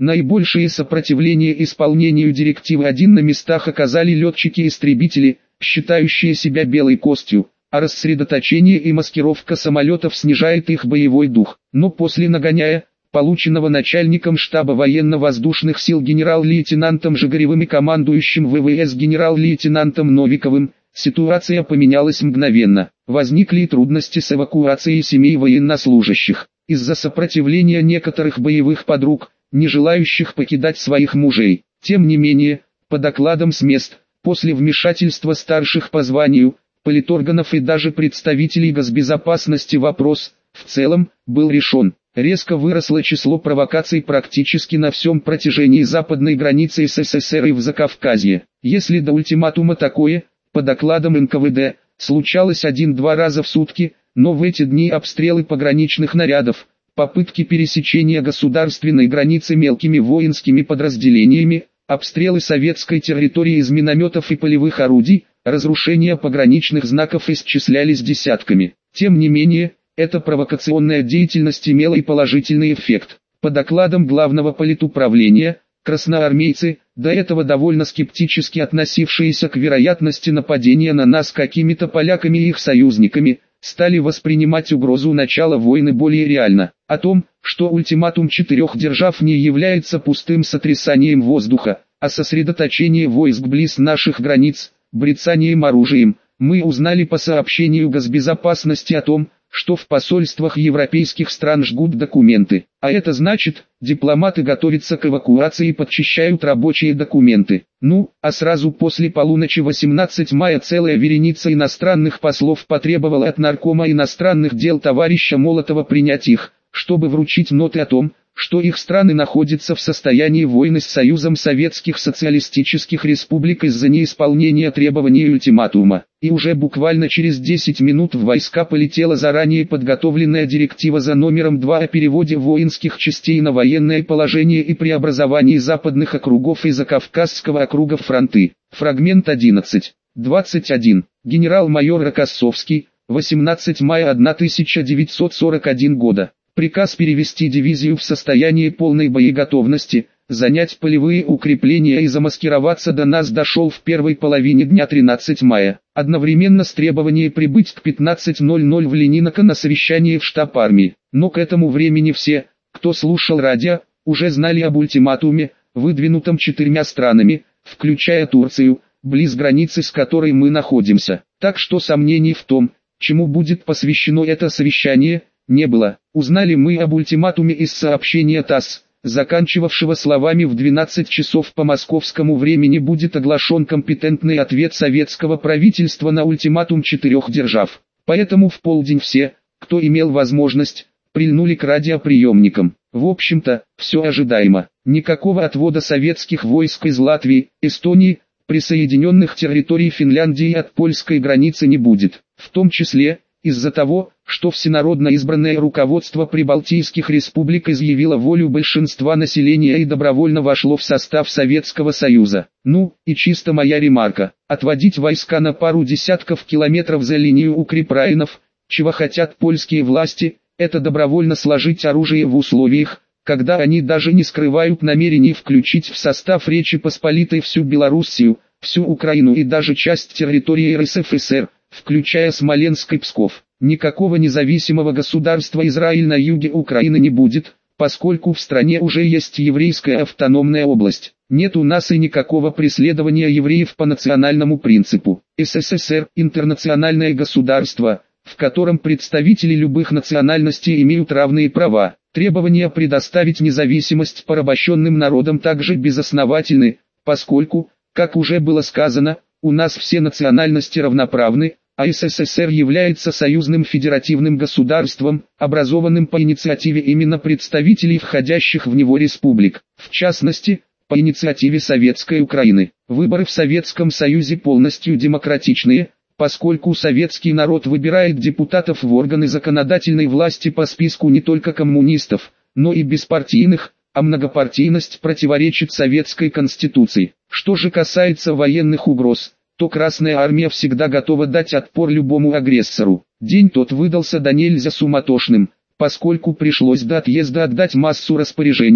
Наибольшее сопротивление исполнению директивы 1 на местах оказали летчики-истребители, считающие себя белой костью, а рассредоточение и маскировка самолетов снижает их боевой дух. Но после нагоняя, полученного начальником штаба военно-воздушных сил генерал-лейтенантом Жигаревым и командующим ВВС генерал-лейтенантом Новиковым, ситуация поменялась мгновенно. Возникли и трудности с эвакуацией семей военнослужащих. Из-за сопротивления некоторых боевых подруг, не желающих покидать своих мужей. Тем не менее, по докладам с мест, после вмешательства старших по званию, политорганов и даже представителей госбезопасности вопрос, в целом, был решен. Резко выросло число провокаций практически на всем протяжении западной границы СССР и в Закавказье. Если до ультиматума такое, по докладам НКВД, случалось 1-2 раза в сутки, но в эти дни обстрелы пограничных нарядов, попытки пересечения государственной границы мелкими воинскими подразделениями, обстрелы советской территории из минометов и полевых орудий, разрушения пограничных знаков исчислялись десятками. Тем не менее, эта провокационная деятельность имела и положительный эффект. По докладам Главного политуправления, красноармейцы, до этого довольно скептически относившиеся к вероятности нападения на нас какими-то поляками и их союзниками, стали воспринимать угрозу начала войны более реально. О том, что ультиматум 4 держав не является пустым сотрясанием воздуха, а сосредоточение войск близ наших границ, брецанием оружием, мы узнали по сообщению Госбезопасности о том, что в посольствах европейских стран жгут документы. А это значит, дипломаты готовятся к эвакуации и подчищают рабочие документы. А сразу после полуночи 18 мая целая вереница иностранных послов потребовала от наркома иностранных дел товарища Молотова принять их, чтобы вручить ноты о том, что их страны находятся в состоянии войны с Союзом Советских Социалистических Республик из-за неисполнения требований ультиматума. И уже буквально через 10 минут в войска полетела заранее подготовленная директива за номером 2 о переводе воинских частей на военное положение и преобразовании западных округов и Закавказского округа в фронты. Фрагмент 11.21. Генерал-майор Рокоссовский, 18 мая 1941 года. Приказ перевести дивизию в состояние полной боеготовности, занять полевые укрепления и замаскироваться до нас дошел в первой половине дня 13 мая. Одновременно с требованием прибыть к 15:00 в Лениноко на совещание в штаб армии. Но к этому времени все, кто слушал радио, уже знали об ультиматуме, выдвинутом 4 странами, включая Турцию, близ границы с которой мы находимся. Так что сомнений в том, чему будет посвящено это совещание, не было. Узнали мы об ультиматуме из сообщения ТАСС, заканчивавшего словами: в 12 часов по московскому времени будет оглашен компетентный ответ советского правительства на ультиматум 4 держав. Поэтому в полдень все, кто имел возможность, прильнули к радиоприемникам. В общем-то, все ожидаемо. Никакого отвода советских войск из Латвии, Эстонии, присоединенных территорий Финляндии от польской границы не будет. В том числе, из-за того, что всенародно избранное руководство прибалтийских республик изъявило волю большинства населения и добровольно вошло в состав Советского Союза. И чисто моя ремарка: отводить войска на пару десятков километров за линию укрепрайонов, чего хотят польские власти, это добровольно сложить оружие в условиях, когда они даже не скрывают намерений включить в состав Речи Посполитой всю Белоруссию, всю Украину и даже часть территории РСФСР, включая Смоленск и Псков. Никакого независимого государства Израиль на юге Украины не будет, поскольку в стране уже есть еврейская автономная область. Нет у нас и никакого преследования евреев по национальному принципу. СССР – интернациональное государство, в котором представители любых национальностей имеют равные права. Требования предоставить независимость порабощенным народам также безосновательны, поскольку, как уже было сказано, у нас все национальности равноправны, а СССР является союзным федеративным государством, образованным по инициативе именно представителей входящих в него республик, в частности, по инициативе Советской Украины. Выборы в Советском Союзе полностью демократичные, поскольку советский народ выбирает депутатов в органы законодательной власти по списку не только коммунистов, но и беспартийных, а многопартийность противоречит Советской Конституции. Что же касается военных угроз, то Красная Армия всегда готова дать отпор любому агрессору. День тот выдался до нельзя суматошным, поскольку пришлось до отъезда отдать массу распоряжений,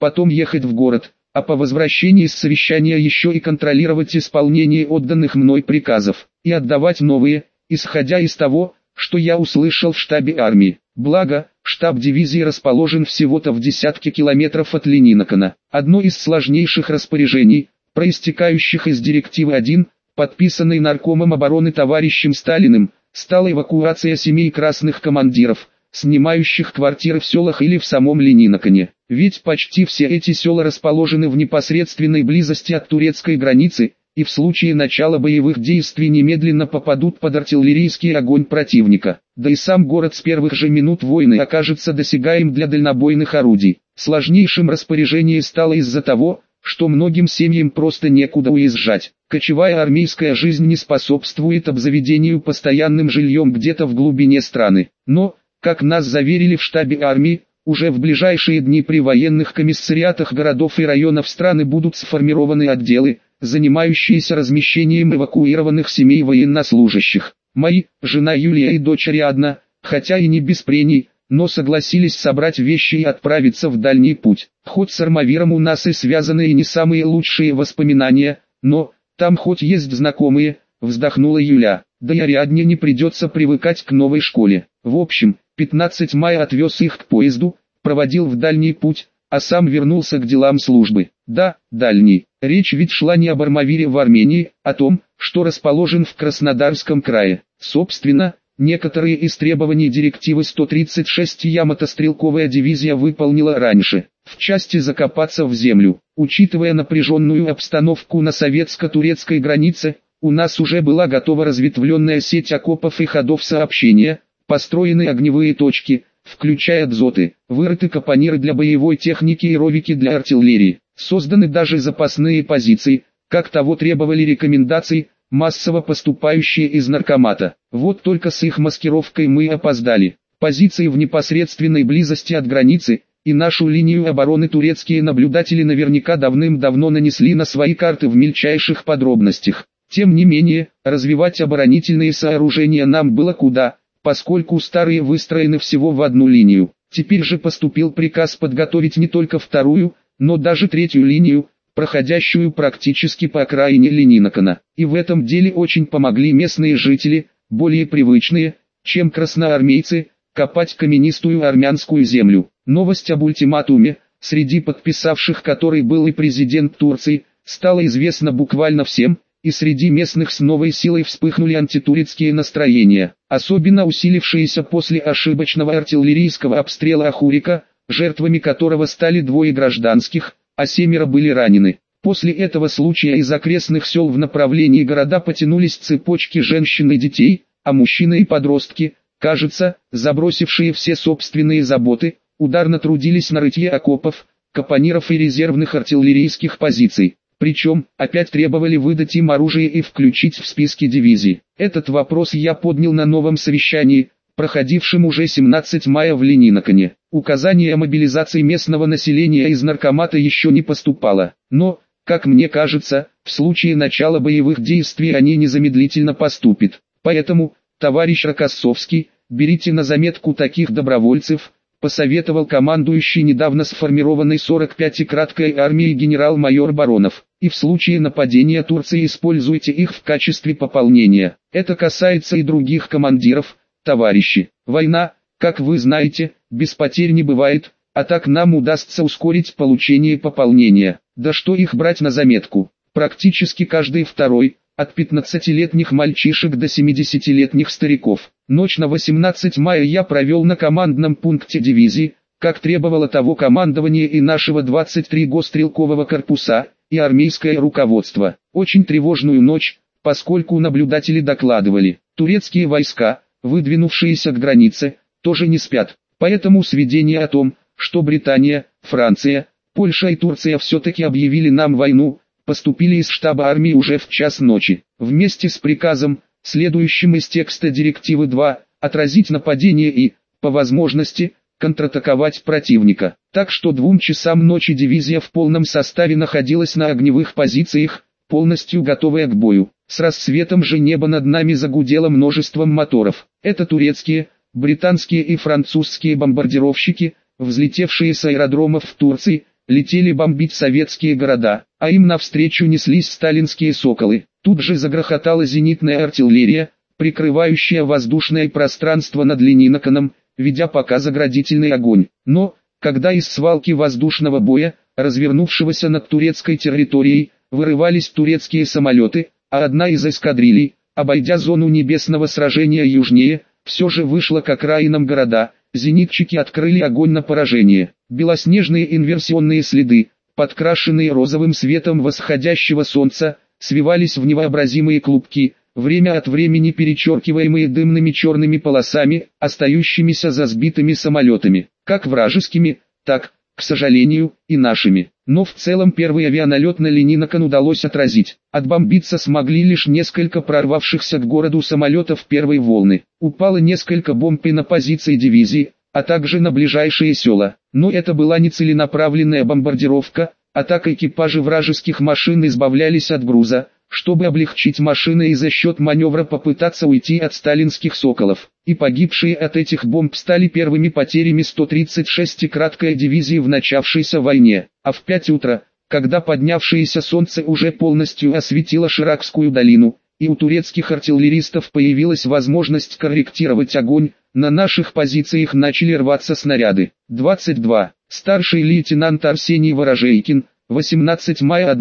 потом ехать в город, а по возвращении с совещания еще и контролировать исполнение отданных мной приказов, и отдавать новые, исходя из того, что я услышал в штабе армии. Благо, штаб дивизии расположен всего-то в десятке километров от Ленинакана. Одно из сложнейших распоряжений, проистекающих из директивы 1, подписанной наркомом обороны товарищем Сталиным, стала эвакуация семей красных командиров, снимающих квартиры в селах или в самом Ленинакане. Ведь почти все эти села расположены в непосредственной близости от турецкой границы, и в случае начала боевых действий немедленно попадут под артиллерийский огонь противника. Да и сам город с первых же минут войны окажется досягаем для дальнобойных орудий. Сложнейшим распоряжение стало из-за того, что многим семьям просто некуда уезжать. Кочевая армейская жизнь не способствует обзаведению постоянным жильем где-то в глубине страны. Но, как нас заверили в штабе армии, уже в ближайшие дни при военных комиссариатах городов и районов страны будут сформированы отделы, занимающиеся размещением эвакуированных семей военнослужащих. Мои, жена Юлия и дочь Ариадна, хотя и не без прений, но согласились собрать вещи и отправиться в дальний путь. Хоть с Армавиром у нас и связаны и не самые лучшие воспоминания, но там хоть есть знакомые, вздохнула Юля. Да и Ариадне не придется привыкать к новой школе. В общем, 15 мая отвез их к поезду, проводил в дальний путь, а сам вернулся к делам службы. Да, дальний. Речь ведь шла не об Армавире в Армении, а о том, что расположен в Краснодарском крае. Собственно, некоторые из требований директивы 136 я мотострелковая дивизия выполнила раньше. В части закопаться в землю. Учитывая напряженную обстановку на советско-турецкой границе, у нас уже была готова разветвленная сеть окопов и ходов сообщения, построены огневые точки, включая дзоты, вырыты капониры для боевой техники и ровики для артиллерии. Созданы даже запасные позиции, как того требовали рекомендации, массово поступающие из наркомата. Вот только с их маскировкой мы опоздали. Позиции в непосредственной близости от границы, и нашу линию обороны турецкие наблюдатели наверняка давным-давно нанесли на свои карты в мельчайших подробностях. Тем не менее, развивать оборонительные сооружения нам было куда, поскольку старые выстроены всего в одну линию. Теперь же поступил приказ подготовить не только вторую, но даже третью линию, проходящую практически по окраине Ленинакана. И в этом деле очень помогли местные жители, более привычные, чем красноармейцы, копать каменистую армянскую землю. Новость об ультиматуме, среди подписавших который был и президент Турции, стала известна буквально всем, и среди местных с новой силой вспыхнули антитурецкие настроения, особенно усилившиеся после ошибочного артиллерийского обстрела Ахурика, жертвами которого стали двое гражданских, а 7 были ранены. После этого случая из окрестных сел в направлении города потянулись цепочки женщин и детей, а мужчины и подростки, кажется, забросившие все собственные заботы, ударно трудились на рытье окопов, капониров и резервных артиллерийских позиций. Причем, опять требовали выдать им оружие и включить в списки дивизий. Этот вопрос я поднял на новом совещании, проходившем уже 17 мая в Ленинакане. Указание о мобилизации местного населения из наркомата еще не поступало, но, как мне кажется, в случае начала боевых действий они незамедлительно поступят. Поэтому, товарищ Рокоссовский, берите на заметку таких добровольцев, посоветовал командующий недавно сформированной 45-й краткой армией генерал-майор Баронов, и в случае нападения Турции используйте их в качестве пополнения. Это касается и других командиров, товарищи. Война, как вы знаете, без потерь не бывает, а так нам удастся ускорить получение пополнения. Да что их брать на заметку? Практически каждый второй, от 15-летних мальчишек до 70-летних стариков. Ночь на 18 мая я провел на командном пункте дивизии, как требовало того командование и нашего 23-го стрелкового корпуса, и армейское руководство. Очень тревожную ночь, поскольку наблюдатели докладывали, турецкие войска, выдвинувшиеся к границе, тоже не спят. Поэтому сведения о том, что Британия, Франция, Польша и Турция все-таки объявили нам войну, поступили из штаба армии уже в час ночи. Вместе с приказом, следующим из текста директивы 2, отразить нападение и, по возможности, контратаковать противника. Так что 2 часам ночи дивизия в полном составе находилась на огневых позициях, полностью готовая к бою. С рассветом же небо над нами загудело множеством моторов. Это турецкие, британские и французские бомбардировщики, взлетевшие с аэродромов в Турции, летели бомбить советские города, а им навстречу неслись сталинские «Соколы». Тут же загрохотала зенитная артиллерия, прикрывающая воздушное пространство над Ленинаканом, ведя пока заградительный огонь. Но, когда из свалки воздушного боя, развернувшегося над турецкой территорией, вырывались турецкие самолеты, а одна из эскадрилей, обойдя зону небесного сражения южнее, все же вышла к окраинам города, зенитчики открыли огонь на поражение. Белоснежные инверсионные следы, подкрашенные розовым светом восходящего солнца, свивались в невообразимые клубки, время от времени перечеркиваемые дымными черными полосами, остающимися за сбитыми самолетами, как вражескими, так, к сожалению, и нашими. Но в целом первый авианалет на Ленинакан удалось отразить. Отбомбиться смогли лишь несколько прорвавшихся к городу самолетов первой волны. Упало несколько бомб и на позиции дивизии, а также на ближайшие села. Но это была не целенаправленная бомбардировка, а так экипажи вражеских машин избавлялись от груза, чтобы облегчить машины и за счет маневра попытаться уйти от сталинских «Соколов». И погибшие от этих бомб стали первыми потерями 136-й краткой дивизии в начавшейся войне. А в 5 утра, когда поднявшееся солнце уже полностью осветило Ширакскую долину, и у турецких артиллеристов появилась возможность корректировать огонь, на наших позициях начали рваться снаряды. 22. Старший лейтенант Арсений Ворожейкин, 18 мая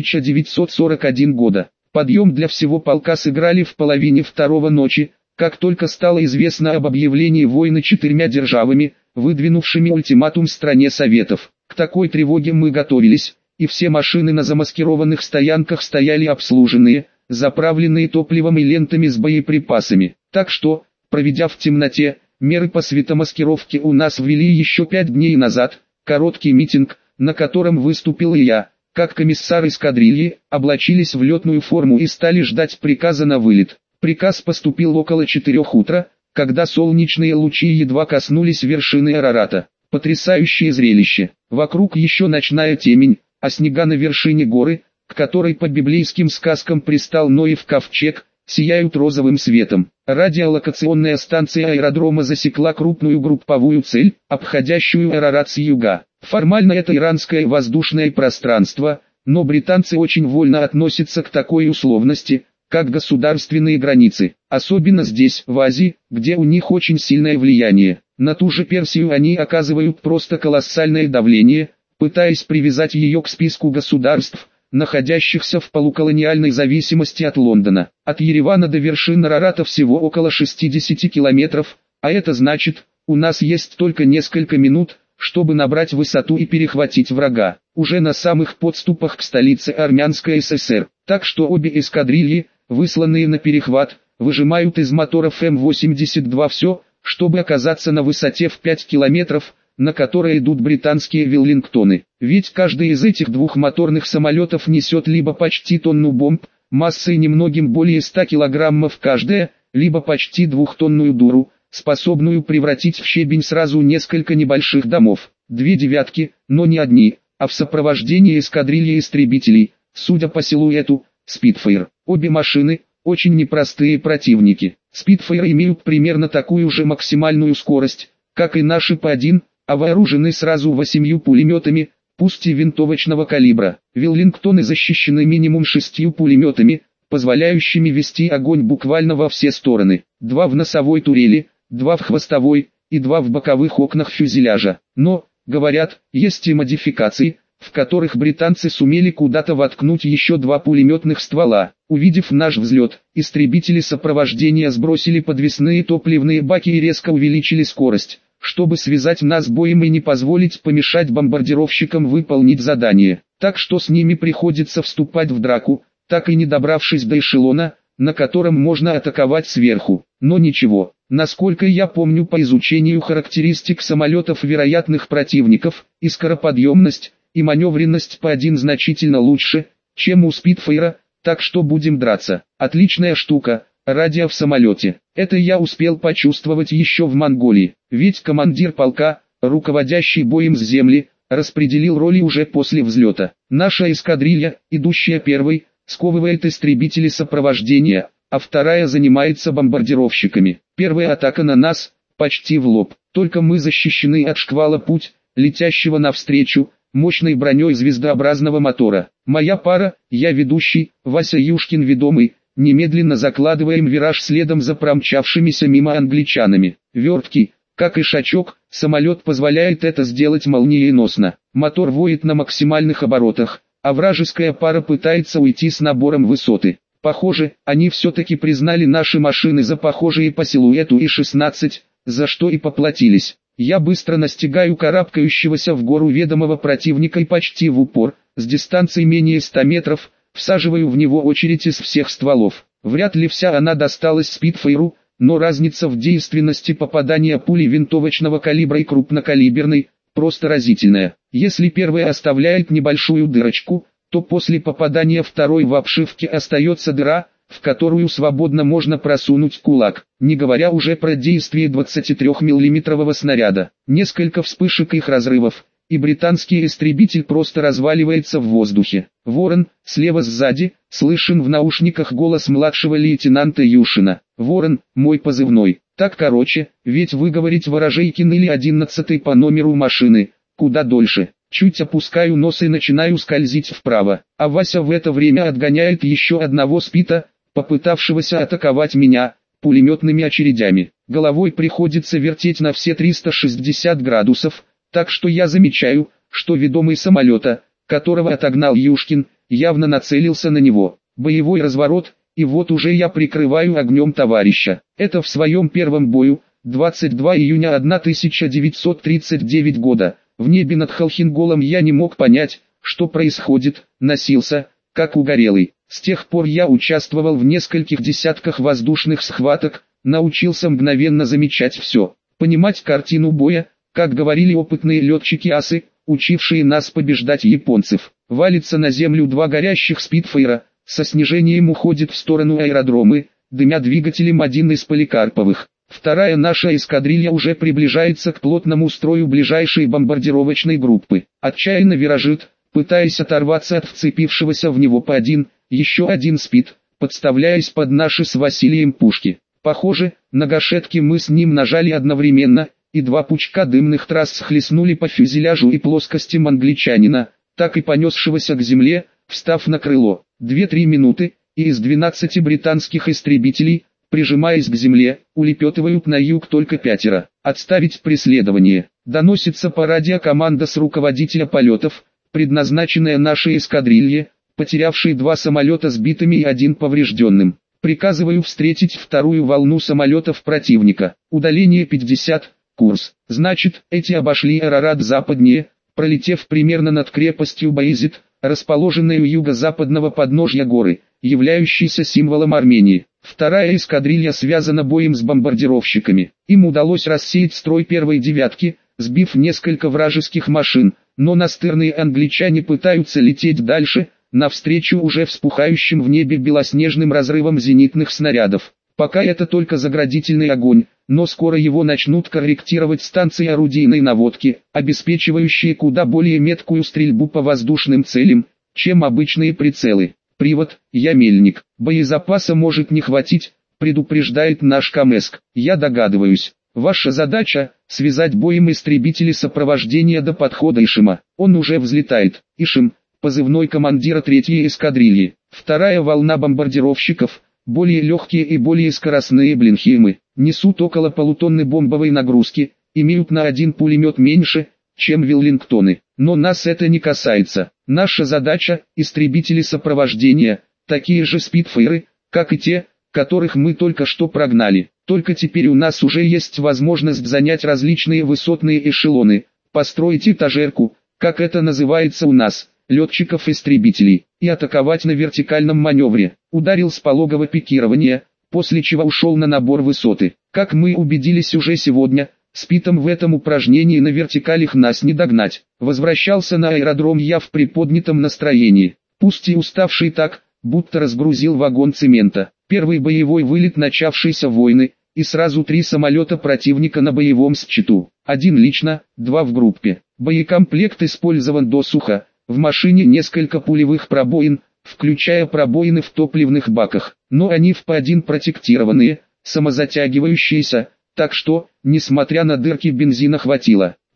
1941 года. Подъем для всего полка сыграли в половине второго ночи, как только стало известно об объявлении войны 4 державами, выдвинувшими ультиматум стране Советов. К такой тревоге мы готовились, и все машины на замаскированных стоянках стояли обслуженные, заправленные топливом и лентами с боеприпасами. Так что, проведя в темноте, меры по светомаскировке у нас ввели еще 5 дней назад, короткий митинг, на котором выступил и я, как комиссар эскадрильи, облачились в летную форму и стали ждать приказа на вылет. Приказ поступил около 4 утра, когда солнечные лучи едва коснулись вершины Арарата. Потрясающее зрелище. Вокруг еще ночная темень, а снега на вершине горы, к которой по библейским сказкам пристал Ноев ковчег, сияют розовым светом. Радиолокационная станция аэродрома засекла крупную групповую цель, обходящую Арарат с юга. Формально это иранское воздушное пространство, но британцы очень вольно относятся к такой условности, как государственные границы. Особенно здесь, в Азии, где у них очень сильное влияние. На ту же Персию они оказывают просто колоссальное давление, пытаясь привязать ее к списку государств, находящихся в полуколониальной зависимости от Лондона. От Еревана до вершин Арарата всего около 60 километров, а это значит, у нас есть только несколько минут, чтобы набрать высоту и перехватить врага, уже на самых подступах к столице Армянской ССР. Так что обе эскадрильи, высланные на перехват, выжимают из моторов М-82 все, чтобы оказаться на высоте в 5 километров, на которой идут британские Веллингтоны. Ведь каждый из этих двухмоторных самолетов несет либо почти тонну бомб, массой немногим более 100 килограммов каждая, либо почти двухтонную дуру, способную превратить в щебень сразу несколько небольших домов. 2 девятки, но не одни, а в сопровождении эскадрильи истребителей, судя по силуэту, Спитфайр. Обе машины – очень непростые противники. Спитфайры имеют примерно такую же максимальную скорость, как и наши П-1, а вооружены сразу 8 пулеметами, пусть и винтовочного калибра. Веллингтоны защищены минимум 6 пулеметами, позволяющими вести огонь буквально во все стороны. 2 в носовой турели, 2 в хвостовой и 2 в боковых окнах фюзеляжа. Но, говорят, есть и модификации, в которых британцы сумели куда-то воткнуть еще 2 пулеметных ствола. Увидев наш взлет, истребители сопровождения сбросили подвесные топливные баки и резко увеличили скорость, чтобы связать нас с боем и не позволить помешать бомбардировщикам выполнить задание. Так что с ними приходится вступать в драку, так и не добравшись до эшелона, на котором можно атаковать сверху. Но ничего, насколько я помню по изучению характеристик самолетов вероятных противников, и скороподъемность, и маневренность П-1 значительно лучше, чем у Спитфайра, так что будем драться. Отличная штука, радио в самолете. Это я успел почувствовать еще в Монголии, ведь командир полка, руководящий боем с земли, распределил роли уже после взлета. Наша эскадрилья, идущая первой, сковывает истребители сопровождения, а вторая занимается бомбардировщиками. Первая атака на нас, почти в лоб. Только мы защищены от шквала путь, летящего навстречу, мощной броней звездообразного мотора. Моя пара, я ведущий, Вася Юшкин ведомый, немедленно закладываем вираж следом за промчавшимися мимо англичанами. Верткий, как и Шачок, самолет позволяет это сделать молниеносно. Мотор воет на максимальных оборотах, а вражеская пара пытается уйти с набором высоты. Похоже, они все-таки признали наши машины за похожие по силуэту И-16, за что и поплатились. Я быстро настигаю карабкающегося в гору ведомого противника и почти в упор, с дистанции менее 100 метров, всаживаю в него очередь из всех стволов. Вряд ли вся она досталась Спитфайру, но разница в действенности попадания пули винтовочного калибра и крупнокалиберной просто разительная. Если первая оставляет небольшую дырочку, то после попадания второй в обшивке остается дыра, в которую свободно можно просунуть кулак, не говоря уже про действие 23-мм снаряда. Несколько вспышек их разрывов, и британский истребитель просто разваливается в воздухе. Ворон, слева сзади, слышен в наушниках голос младшего лейтенанта Юшина. Ворон, мой позывной. Так короче, ведь выговорить Ворожейкин или 11 по номеру машины, куда дольше. Чуть опускаю нос и начинаю скользить вправо, а Вася в это время отгоняет еще одного спита, попытавшегося атаковать меня, пулеметными очередями. Головой приходится вертеть на все 360 градусов, так что я замечаю, что ведомый самолета, которого отогнал Юшкин, явно нацелился на него. Боевой разворот, и вот уже я прикрываю огнем товарища. Это в своем первом бою, 22 июня 1939 года. В небе над Холхенголом я не мог понять, что происходит, носился, как угорелый. С тех пор я участвовал в нескольких десятках воздушных схваток, научился мгновенно замечать все, понимать картину боя, как говорили опытные летчики-асы, учившие нас побеждать японцев. Валится на землю два горящих спитфайра, со снижением уходит в сторону аэродромы, дымя двигателем один из Поликарповых. Вторая наша эскадрилья уже приближается к плотному строю ближайшей бомбардировочной группы. Отчаянно виражит, пытаясь оторваться от вцепившегося в него по один, еще один спит, подставляясь под наши с Василием пушки. Похоже, на гашетке мы с ним нажали одновременно, и два пучка дымных трасс схлестнули по фюзеляжу и плоскостям англичанина, так и понесшегося к земле, встав на крыло. 2-3 минуты, и из 12 британских истребителей, прижимаясь к земле, улепетывают на юг только 5. Отставить преследование. Доносится по радио команда с руководителя полетов, предназначенная нашей эскадрилье, потерявшей 2 самолета сбитыми и 1 поврежденным. Приказываю встретить вторую волну самолетов противника. Удаление 50, курс. Значит, эти обошли Арарат западнее, пролетев примерно над крепостью Баязид, расположенной у юго-западного подножья горы, являющейся символом Армении. Вторая эскадрилья связана боем с бомбардировщиками. Им удалось рассеять строй первой девятки, сбив несколько вражеских машин, но настырные англичане пытаются лететь дальше, навстречу уже вспухающим в небе белоснежным разрывам зенитных снарядов. Пока это только заградительный огонь, но скоро его начнут корректировать станции орудийной наводки, обеспечивающие куда более меткую стрельбу по воздушным целям, чем обычные прицелы. Привод, я мельник. Боезапаса может не хватить, предупреждает наш Камэск. Я догадываюсь. Ваша задача – связать боем истребители сопровождения до подхода Ишима. Он уже взлетает. Ишим – позывной командира 3-й эскадрильи. Вторая волна бомбардировщиков – более легкие и более скоростные Блинхеймы. Несут около полутонны бомбовой нагрузки, имеют на 1 пулемет меньше, чем Веллингтоны. Но нас это не касается. Наша задача – истребители сопровождения, такие же спитфайры, как и те, которых мы только что прогнали. Только теперь у нас уже есть возможность занять различные высотные эшелоны, построить этажерку, как это называется у нас, летчиков-истребителей, и атаковать на вертикальном маневре. Ударил с пологого пикирования, после чего ушел на набор высоты. Как мы убедились уже сегодня, спитом в этом упражнении на вертикалях нас не догнать. Возвращался на аэродром я в приподнятом настроении, пусть и уставший так, будто разгрузил вагон цемента. Первый боевой вылет начавшейся войны, и сразу 3 самолета противника на боевом счету. 1 лично, 2 в группе. Боекомплект использован досуха, в машине несколько пулевых пробоин, включая пробоины в топливных баках, но они в П1 протектированные, самозатягивающиеся, так что, несмотря на дырки, бензина хватило.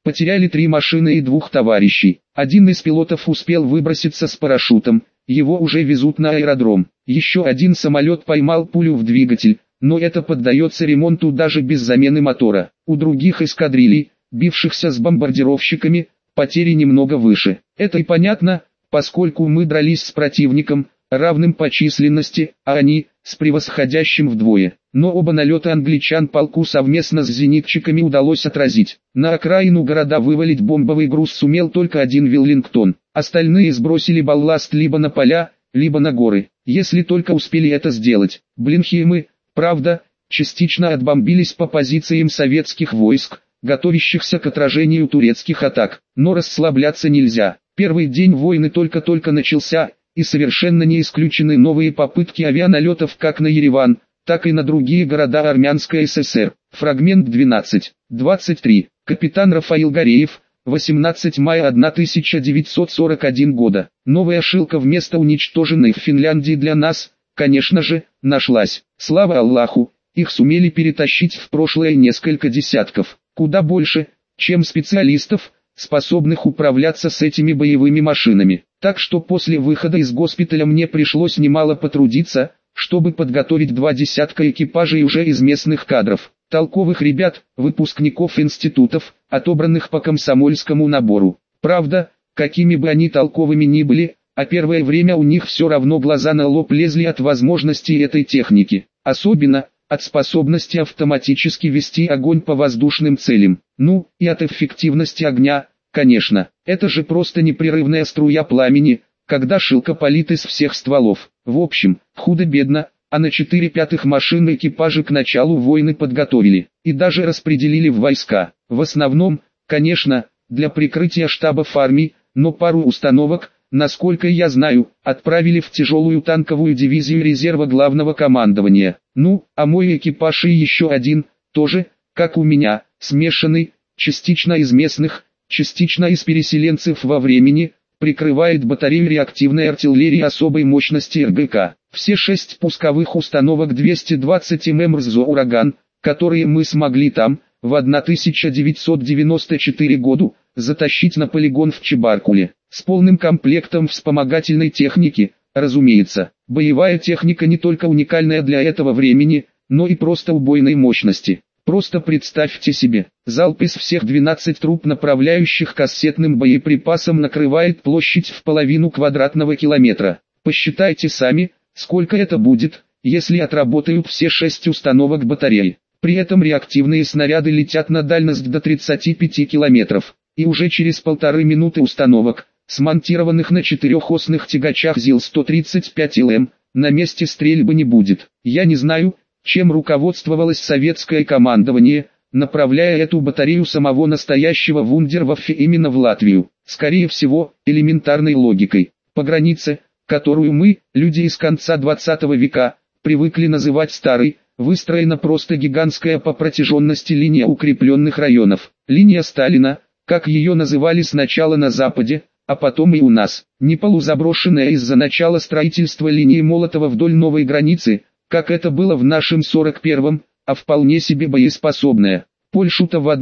Потеряли 3 машины и 2 товарищей. Один из пилотов успел выброситься с парашютом, его уже везут на аэродром. Еще один самолет поймал пулю в двигатель, но это поддается ремонту даже без замены мотора. У других эскадрилий, бившихся с бомбардировщиками, потери немного выше. Это и понятно, поскольку мы дрались с противником, равным по численности, а они, с превосходящим вдвое. Но оба налета англичан полку совместно с зенитчиками удалось отразить. На окраину города вывалить бомбовый груз сумел только один Веллингтон. Остальные сбросили балласт либо на поля, либо на горы. Если только успели это сделать. Блинхеймы, правда, частично отбомбились по позициям советских войск, готовящихся к отражению турецких атак. Но расслабляться нельзя. Первый день войны только-только начался, и совершенно не исключены новые попытки авианалетов как на Ереван, так и на другие города Армянской ССР. Фрагмент 12.23. Капитан Рафаил Гореев, 18 мая 1941 года. Новая Шилка вместо уничтоженной в Финляндии для нас, конечно же, нашлась. Слава Аллаху, их сумели перетащить в прошлое несколько десятков. Куда больше, чем специалистов, способных управляться с этими боевыми машинами. Так что после выхода из госпиталя мне пришлось немало потрудиться, чтобы подготовить 2 десятка экипажей уже из местных кадров. Толковых ребят, выпускников институтов, отобранных по комсомольскому набору. Правда, какими бы они толковыми ни были, а первое время у них все равно глаза на лоб лезли от возможностей этой техники. Особенно, от способности автоматически вести огонь по воздушным целям. Ну, и от эффективности огня, конечно. Это же просто непрерывная струя пламени, когда Шилка палит из всех стволов. В общем, худо-бедно, а на 4/5 машин экипажи к началу войны подготовили. И даже распределили в войска. В основном, конечно, для прикрытия штабов армий, но пару установок, насколько я знаю, отправили в тяжелую танковую дивизию резерва главного командования. Ну, а мой экипаж и еще один, тоже, как у меня, смешанный, частично из местных, частично из переселенцев во времени, прикрывает батарею реактивной артиллерии особой мощности РГК. Все 6 пусковых установок 220 мм РЗО «Ураган», которые мы смогли там, в 1994 году, затащить на полигон в Чебаркуле. С полным комплектом вспомогательной техники, разумеется. Боевая техника не только уникальная для этого времени, но и просто убойной мощности. Просто представьте себе, залп из всех 12 труб, направляющих кассетным боеприпасам, накрывает площадь в половину квадратного километра. Посчитайте сами, сколько это будет, если отработают все 6 установок батареи. При этом реактивные снаряды летят на дальность до 35 километров. И уже через 1,5 минуты установок, смонтированных на 4-осных тягачах ЗИЛ-135ЛМ, на месте стрельбы не будет. Я не знаю, чем руководствовалось советское командование, направляя эту батарею самого настоящего вундерваффе именно в Латвию. Скорее всего, элементарной логикой. По границе, которую мы, люди из конца 20 века, привыкли называть старой, выстроена просто гигантская по протяженности линия укрепленных районов. Линия Сталина, как ее называли сначала на Западе, а потом и у нас. Не полузаброшенная из-за начала строительства линии Молотова вдоль новой границы, как это было в нашем 41-м, а вполне себе боеспособная. Польшу-то в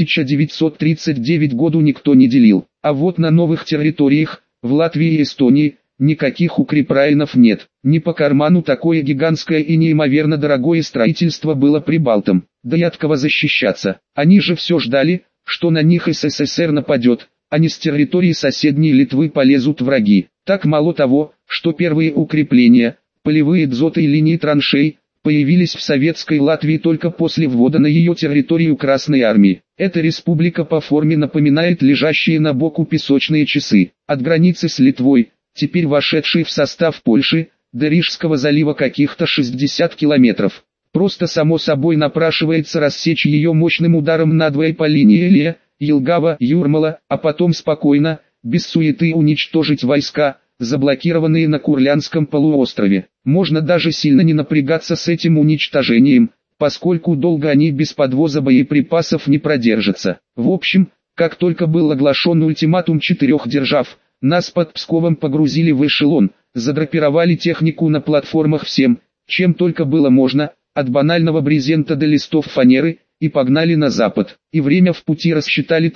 1939 году никто не делил. А вот на новых территориях, в Латвии и Эстонии, никаких укрепрайонов нет. Не по карману такое гигантское и неимоверно дорогое строительство было прибалтам. Да и от кого защищаться. Они же все ждали, что на них СССР нападет, а не с территории соседней Литвы полезут враги. Так мало того, что первые укрепления, полевые дзоты и линии траншей, появились в советской Латвии только после ввода на ее территорию Красной Армии. Эта республика по форме напоминает лежащие на боку песочные часы. От границы с Литвой, теперь вошедшей в состав Польши, до Рижского залива каких-то 60 километров. Просто само собой напрашивается рассечь ее мощным ударом надвое по линии Элия, Елгава, Юрмала, а потом спокойно, без суеты уничтожить войска, заблокированные на Курлянском полуострове. Можно даже сильно не напрягаться с этим уничтожением, поскольку долго они без подвоза боеприпасов не продержатся. В общем, как только был оглашен ультиматум 4 держав, нас под Псковом погрузили в эшелон, задрапировали технику на платформах всем, чем только было можно, от банального брезента до листов фанеры, и погнали на запад. И время в пути рассчитали так,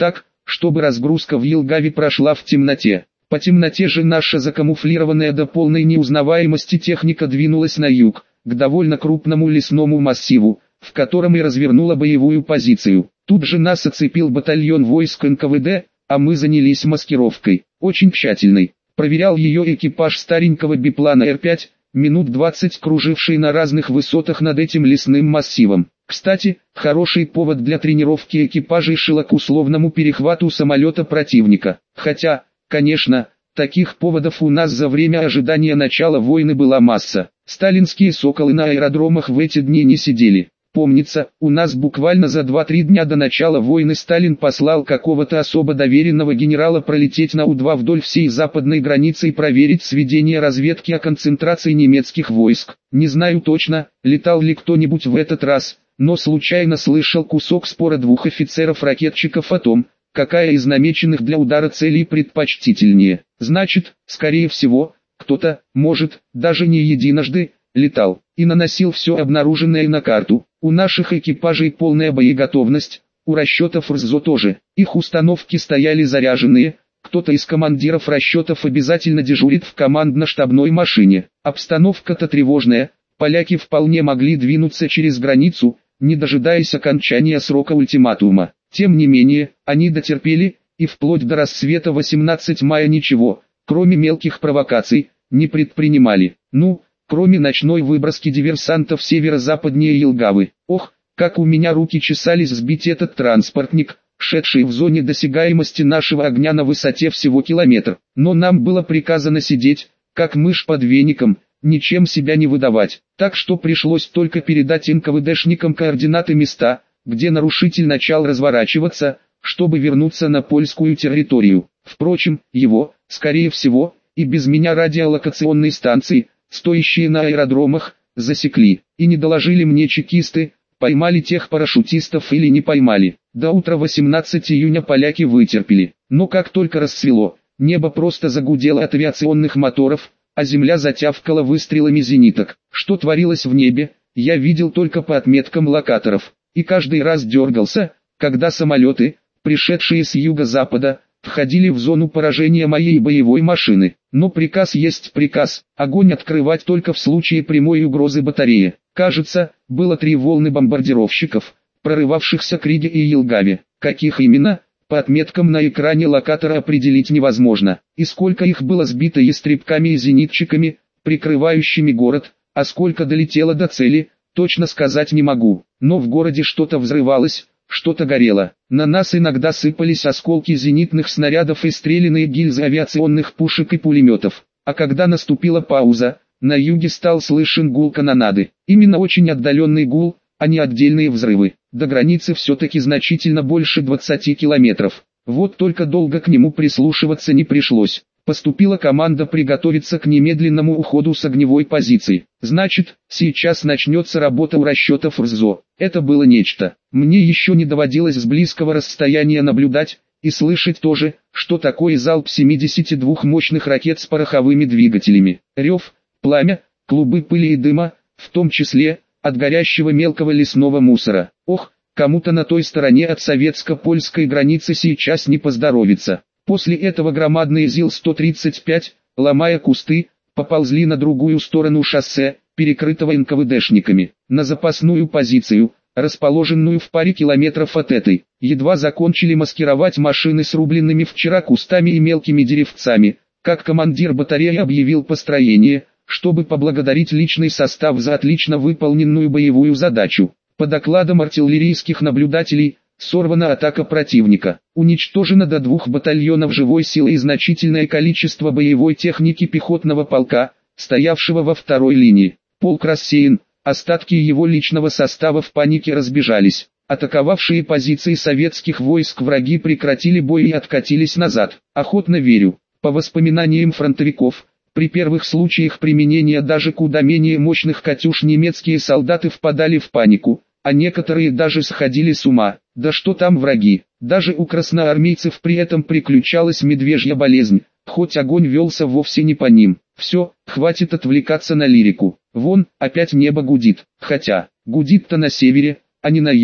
чтобы разгрузка в Елгаве прошла в темноте. По темноте же наша закамуфлированная до полной неузнаваемости техника двинулась на юг, к довольно крупному лесному массиву, в котором и развернула боевую позицию. Тут же нас оцепил батальон войск НКВД, а мы занялись маскировкой, очень тщательной. Проверял ее экипаж старенького биплана Р-5, минут 20 круживший на разных высотах над этим лесным массивом. Кстати, хороший повод для тренировки экипажей шила к условному перехвату самолета противника. Хотя, конечно, таких поводов у нас за время ожидания начала войны была масса. Сталинские соколы на аэродромах в эти дни не сидели. Помнится, у нас буквально за 2-3 дня до начала войны Сталин послал какого-то особо доверенного генерала пролететь на У-2 вдоль всей западной границы и проверить сведения разведки о концентрации немецких войск. Не знаю точно, летал ли кто-нибудь в этот раз, но случайно слышал кусок спора двух офицеров-ракетчиков о том, какая из намеченных для удара целей предпочтительнее. Значит, скорее всего, кто-то, может, даже не единожды, летал и наносил все обнаруженное на карту. У наших экипажей полная боеготовность, у расчетов РЗО тоже. Их установки стояли заряженные, кто-то из командиров расчетов обязательно дежурит в командно-штабной машине. Обстановка-то тревожная, поляки вполне могли двинуться через границу, не дожидаясь окончания срока ультиматума. Тем не менее, они дотерпели, и вплоть до рассвета 18 мая ничего, кроме мелких провокаций, не предпринимали. Кроме ночной выброски диверсантов северо-западнее Елгавы. Ох, как у меня руки чесались сбить этот транспортник, шедший в зоне досягаемости нашего огня на высоте всего километр. Но нам было приказано сидеть, как мышь под веником, ничем себя не выдавать. Так что пришлось только передать НКВДшникам координаты места, где нарушитель начал разворачиваться, чтобы вернуться на польскую территорию. Впрочем, его, скорее всего, и без меня радиолокационной станции, стоящие на аэродромах, засекли, и не доложили мне чекисты, поймали тех парашютистов или не поймали. До утра 18 июня поляки вытерпели, но как только рассвело, небо просто загудело от авиационных моторов, а земля затявкала выстрелами зениток. Что творилось в небе, я видел только по отметкам локаторов, и каждый раз дергался, когда самолеты, пришедшие с юго-запада, входили в зону поражения моей боевой машины. Но приказ есть приказ, огонь открывать только в случае прямой угрозы батареи. Кажется, было 3 волны бомбардировщиков, прорывавшихся к Риге и Елгаве. Каких именно, по отметкам на экране локатора определить невозможно. И сколько их было сбито ястребками и зенитчиками, прикрывающими город, а сколько долетело до цели, точно сказать не могу. Но в городе что-то взрывалось, что-то горело. На нас иногда сыпались осколки зенитных снарядов и стрелянные гильзы авиационных пушек и пулеметов. А когда наступила пауза, на юге стал слышен гул канонады. Именно очень отдаленный гул, а не отдельные взрывы. До границы все-таки значительно больше 20 километров. Вот только долго к нему прислушиваться не пришлось. Поступила команда приготовиться к немедленному уходу с огневой позиции. Значит, сейчас начнется работа у расчетов РЗО. Это было нечто. Мне еще не доводилось с близкого расстояния наблюдать, и слышать тоже, что такое залп 72 мощных ракет с пороховыми двигателями. Рев, пламя, клубы пыли и дыма, в том числе, от горящего мелкого лесного мусора. Ох, кому-то на той стороне от советско-польской границы сейчас не поздоровится. После этого громадные ЗИЛ-135, ломая кусты, поползли на другую сторону шоссе, перекрытого НКВДшниками, на запасную позицию, расположенную в паре километров от этой. Едва закончили маскировать машины с рубленными вчера кустами и мелкими деревцами, как командир батареи объявил построение, чтобы поблагодарить личный состав за отлично выполненную боевую задачу. По докладам артиллерийских наблюдателей, сорвана атака противника, уничтожено до 2 батальонов живой силы и значительное количество боевой техники пехотного полка, стоявшего во второй линии. Полк рассеян, остатки его личного состава в панике разбежались. Атаковавшие позиции советских войск враги прекратили бой и откатились назад. Охотно верю. По воспоминаниям фронтовиков, при первых случаях применения даже куда менее мощных «Катюш» немецкие солдаты впадали в панику, а некоторые даже сходили с ума. Да что там враги, даже у красноармейцев при этом приключалась медвежья болезнь, хоть огонь велся вовсе не по ним. Все, хватит отвлекаться на лирику. Вон, опять небо гудит, хотя, гудит-то на севере, а не на юге.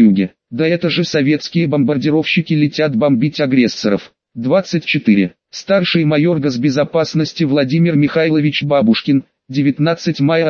Да это же советские бомбардировщики летят бомбить агрессоров. 24. Старший майор госбезопасности Владимир Михайлович Бабушкин, 19 мая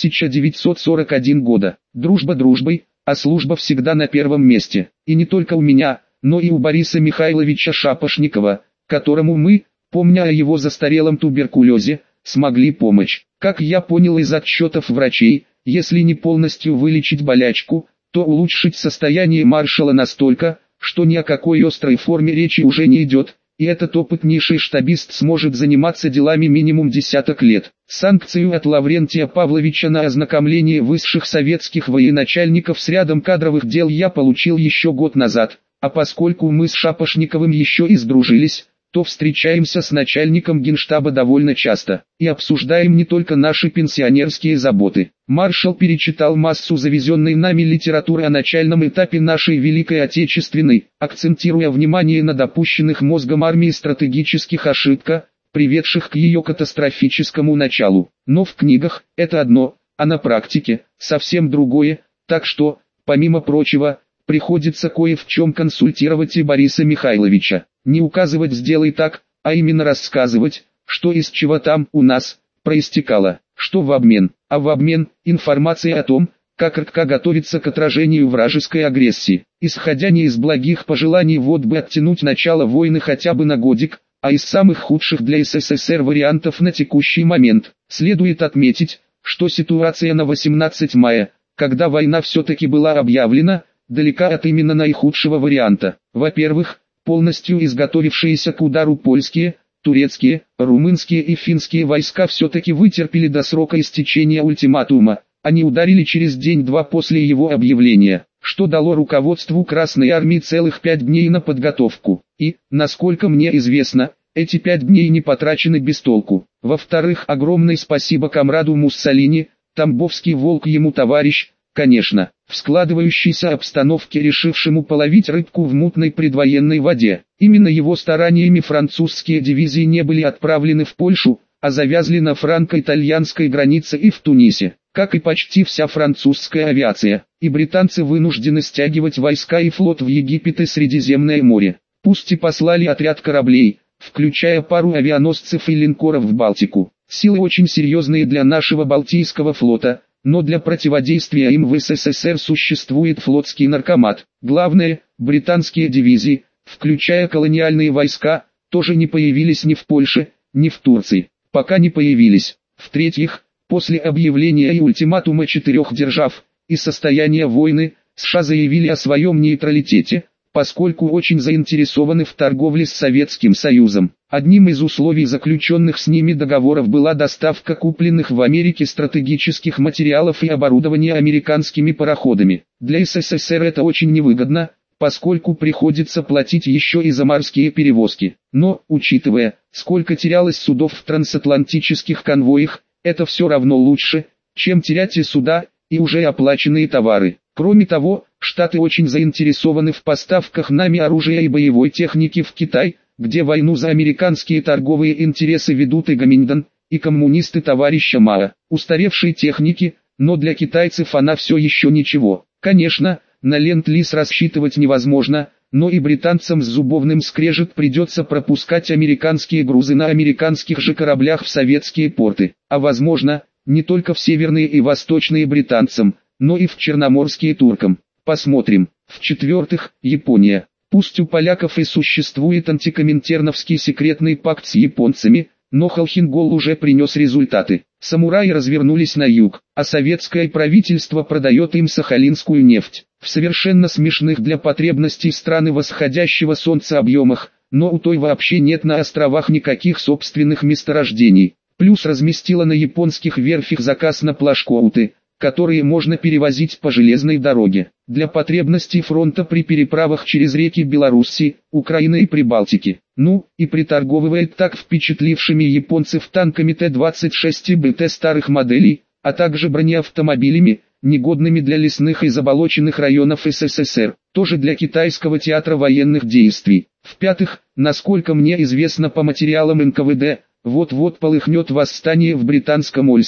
1941 года. Дружба дружбой, а служба всегда на первом месте. И не только у меня, но и у Бориса Михайловича Шапошникова, которому мы, помня о его застарелом туберкулезе, смогли помочь. Как я понял из отчетов врачей, если не полностью вылечить болячку, то улучшить состояние маршала настолько, что ни о какой острой форме речи уже не идет, и этот опытнейший штабист сможет заниматься делами минимум десяток лет. Санкцию от Лаврентия Павловича на ознакомление высших советских военачальников с рядом кадровых дел я получил еще год назад, а поскольку мы с Шапошниковым еще и сдружились, то встречаемся с начальником Генштаба довольно часто, и обсуждаем не только наши пенсионерские заботы. Маршал перечитал массу завезенной нами литературы о начальном этапе нашей Великой Отечественной, акцентируя внимание на допущенных мозгом армии стратегических ошибках, приведших к ее катастрофическому началу. Но в книгах это одно, а на практике совсем другое, так что, помимо прочего, приходится кое в чем консультировать и Бориса Михайловича. Не указывать «сделай так», а именно рассказывать, что из чего там у нас проистекало, что в обмен, а в обмен информация о том, как РККА готовится к отражению вражеской агрессии. Исходя не из благих пожеланий вот бы оттянуть начало войны хотя бы на годик, а из самых худших для СССР вариантов на текущий момент. Следует отметить, что ситуация на 18 мая, когда война все-таки была объявлена, далека от именно наихудшего варианта. Во-первых, полностью изготовившиеся к удару польские, турецкие, румынские и финские войска все-таки вытерпели до срока истечения ультиматума. Они ударили через день-два после его объявления, что дало руководству Красной Армии целых 5 дней на подготовку. И, насколько мне известно, эти 5 дней не потрачены без толку. Во-вторых, огромное спасибо комраду Муссолини, тамбовский волк ему товарищ, конечно, в складывающейся обстановке решившему половить рыбку в мутной предвоенной воде. Именно его стараниями французские дивизии не были отправлены в Польшу, а завязли на франко-итальянской границе и в Тунисе, как и почти вся французская авиация, и британцы вынуждены стягивать войска и флот в Египет и Средиземное море. Пусть и послали отряд кораблей, включая пару авианосцев и линкоров в Балтику. Силы очень серьезные для нашего Балтийского флота, но для противодействия им в СССР существует флотский наркомат. Главное, британские дивизии, включая колониальные войска, тоже не появились ни в Польше, ни в Турции. Пока не появились. В-третьих, после объявления и ультиматума 4 держав и состояния войны, США заявили о своем нейтралитете, поскольку очень заинтересованы в торговле с Советским Союзом. Одним из условий заключенных с ними договоров была доставка купленных в Америке стратегических материалов и оборудования американскими пароходами. Для СССР это очень невыгодно, поскольку приходится платить еще и за морские перевозки. Но, учитывая, сколько терялось судов в трансатлантических конвоях, это все равно лучше, чем терять и суда, и уже оплаченные товары. Кроме того, Штаты очень заинтересованы в поставках нами оружия и боевой техники в Китай, где войну за американские торговые интересы ведут и Гоминьдан, и коммунисты товарища Мао. Устаревшей техники, но для китайцев она все еще ничего. Конечно, на ленд-лиз рассчитывать невозможно, но и британцам с зубовным скрежет придется пропускать американские грузы на американских же кораблях в советские порты. А возможно, не только в северные и восточные британцам, но и в черноморские туркам. Посмотрим. В-четвертых, Япония. Пусть у поляков и существует антикоминтерновский секретный пакт с японцами, но Холхенгол уже принес результаты. Самураи развернулись на юг, а советское правительство продает им сахалинскую нефть. В совершенно смешных для потребностей страны восходящего солнца объемах, но у той вообще нет на островах никаких собственных месторождений. Плюс разместила на японских верфях заказ на плашкоуты, которые можно перевозить по железной дороге, для потребностей фронта при переправах через реки Белоруссии, Украины и Прибалтики. Ну, и приторговывает так впечатлившими японцев танками Т-26 и БТ старых моделей, а также бронеавтомобилями, негодными для лесных и заболоченных районов СССР, тоже для китайского театра военных действий. В-пятых, насколько мне известно по материалам НКВД, вот-вот полыхнет восстание в британском Ольстере.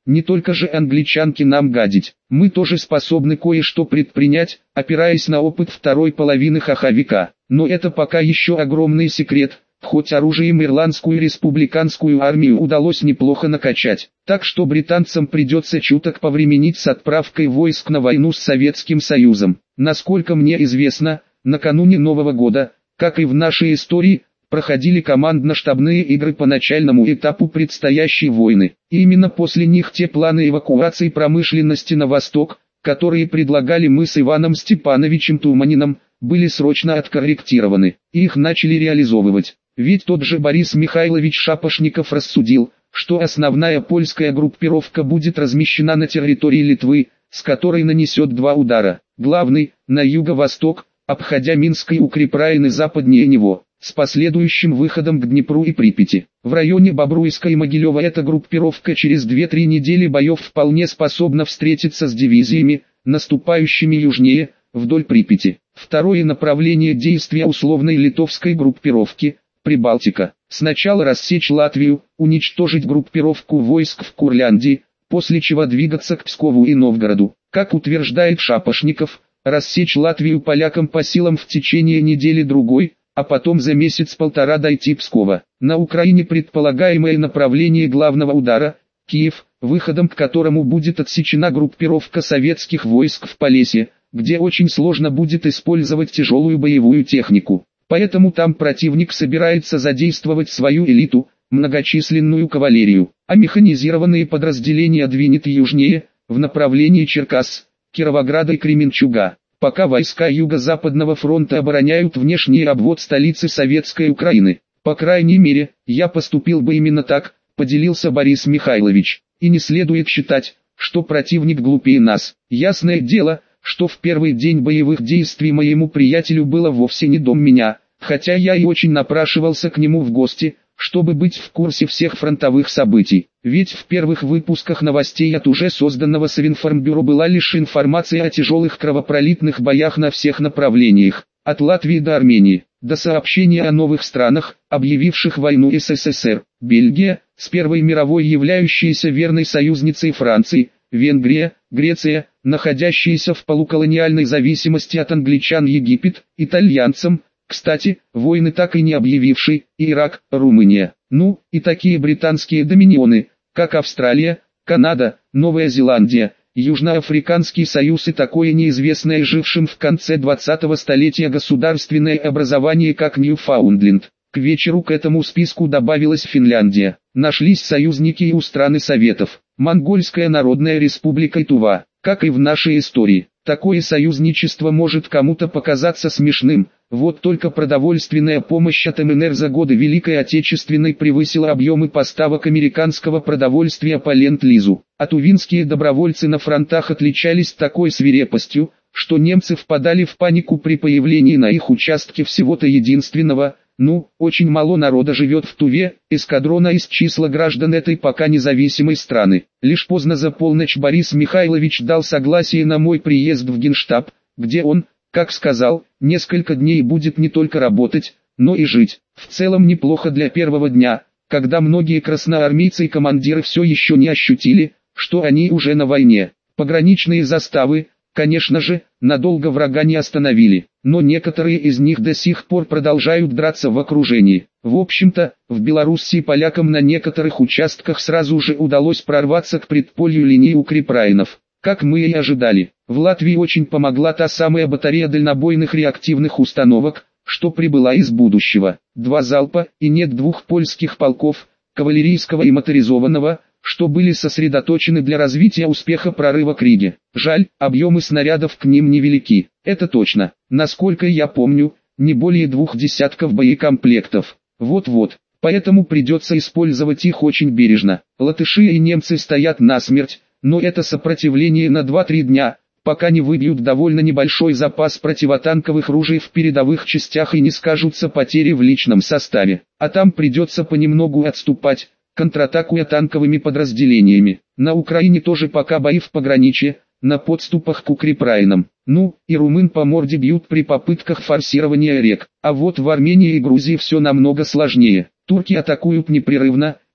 Не только же англичанки нам гадить. Мы тоже способны кое-что предпринять, опираясь на опыт второй половины ХХ века. Но это пока еще огромный секрет. Хоть оружием ирландскую республиканскую армию удалось неплохо накачать. Так что британцам придется чуток повременить с отправкой войск на войну с Советским Союзом. Насколько мне известно, накануне Нового года, как и в нашей истории, проходили командно-штабные игры по начальному этапу предстоящей войны. И именно после них те планы эвакуации промышленности на восток, которые предлагали мы с Иваном Степановичем Туманиным, были срочно откорректированы, и их начали реализовывать. Ведь тот же Борис Михайлович Шапошников рассудил, что основная польская группировка будет размещена на территории Литвы, с которой нанесет два удара. Главный, на юго-восток, обходя Минск и укрепрайоны западнее него, с последующим выходом к Днепру и Припяти. В районе Бобруйска и Могилева эта группировка через 2-3 недели боев вполне способна встретиться с дивизиями, наступающими южнее, вдоль Припяти. Второе направление действия условной литовской группировки – Прибалтика. Сначала рассечь Латвию, уничтожить группировку войск в Курляндии, после чего двигаться к Пскову и Новгороду. Как утверждает Шапошников, рассечь Латвию полякам по силам в течение недели-другой, а потом за месяц-полтора дойти Пскова. На Украине предполагаемое направление главного удара – Киев, выходом к которому будет отсечена группировка советских войск в Полесье, где очень сложно будет использовать тяжелую боевую технику. Поэтому там противник собирается задействовать свою элиту, многочисленную кавалерию, а механизированные подразделения двинет южнее, в направлении Черкасс, Кировограда и Кременчуга. Пока войска Юго-Западного фронта обороняют внешний обвод столицы Советской Украины. По крайней мере, я поступил бы именно так, поделился Борис Михайлович. И не следует считать, что противник глупее нас. Ясное дело, что в первый день боевых действий моему приятелю было вовсе не до меня, хотя я и очень напрашивался к нему в гости, чтобы быть в курсе всех фронтовых событий. Ведь в первых выпусках новостей от уже созданного Совинформбюро была лишь информация о тяжелых кровопролитных боях на всех направлениях, от Латвии до Армении, до сообщения о новых странах, объявивших войну СССР, Бельгия, с Первой мировой являющейся верной союзницей Франции, Венгрия, Греция, находящиеся в полуколониальной зависимости от англичан Египет, итальянцам, кстати, войны так и не объявивший, Ирак, Румыния. Ну, и такие британские доминионы, как Австралия, Канада, Новая Зеландия, Южноафриканский союз и такое неизвестное жившим в конце 20-го столетия государственное образование как Ньюфаундленд. К вечеру к этому списку добавилась Финляндия. Нашлись союзники и у страны Советов. Монгольская Народная Республика и Тува. Как и в нашей истории, такое союзничество может кому-то показаться смешным, вот только продовольственная помощь от МНР за годы Великой Отечественной превысила объемы поставок американского продовольствия по Ленд-Лизу. А тувинские добровольцы на фронтах отличались такой свирепостью, что немцы впадали в панику при появлении на их участке всего-то единственного, очень мало народа живет в Туве, эскадрона из числа граждан этой пока независимой страны. Лишь поздно за полночь Борис Михайлович дал согласие на мой приезд в Генштаб, где он, как сказал, несколько дней будет не только работать, но и жить. В целом неплохо для первого дня, когда многие красноармейцы и командиры все еще не ощутили, что они уже на войне. Пограничные заставы, конечно же, надолго врага не остановили, но некоторые из них до сих пор продолжают драться в окружении. В общем-то, в Белоруссии полякам на некоторых участках сразу же удалось прорваться к предполью линии укрепрайонов. Как мы и ожидали, в Латвии очень помогла та самая батарея дальнобойных реактивных установок, что прибыла из будущего. 2 залпа, и нет 2 польских полков, кавалерийского и моторизованного, что были сосредоточены для развития успеха прорыва к Риге. Жаль, объемы снарядов к ним невелики. Это точно. Насколько я помню, не более 2 десятков боекомплектов. Вот-вот. Поэтому придется использовать их очень бережно. Латыши и немцы стоят насмерть, но это сопротивление на 2-3 дня, пока не выбьют довольно небольшой запас противотанковых ружей в передовых частях и не скажутся потери в личном составе. А там придется понемногу отступать, контратакуя танковыми подразделениями. На Украине тоже пока бои в пограничье, на подступах к укрепрайонам. И румын по морде бьют при попытках форсирования рек. А вот в Армении и Грузии все намного сложнее. Турки атакуют непрерывно,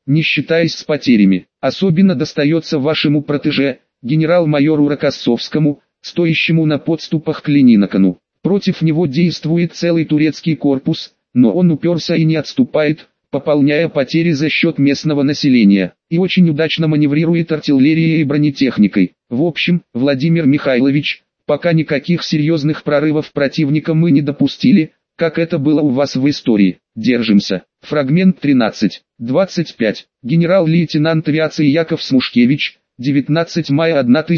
не считаясь с потерями. Особенно достается вашему протеже, генерал-майору Рокоссовскому, стоящему на подступах к Ленинакану. Против него действует целый турецкий корпус, но он уперся и не отступает, пополняя потери за счет местного населения, и очень удачно маневрирует артиллерией и бронетехникой. В общем, Владимир Михайлович, пока никаких серьезных прорывов противника мы не допустили, как это было у вас в истории. Держимся. Фрагмент 13.25. Генерал-лейтенант авиации Яков Смушкевич, 19 мая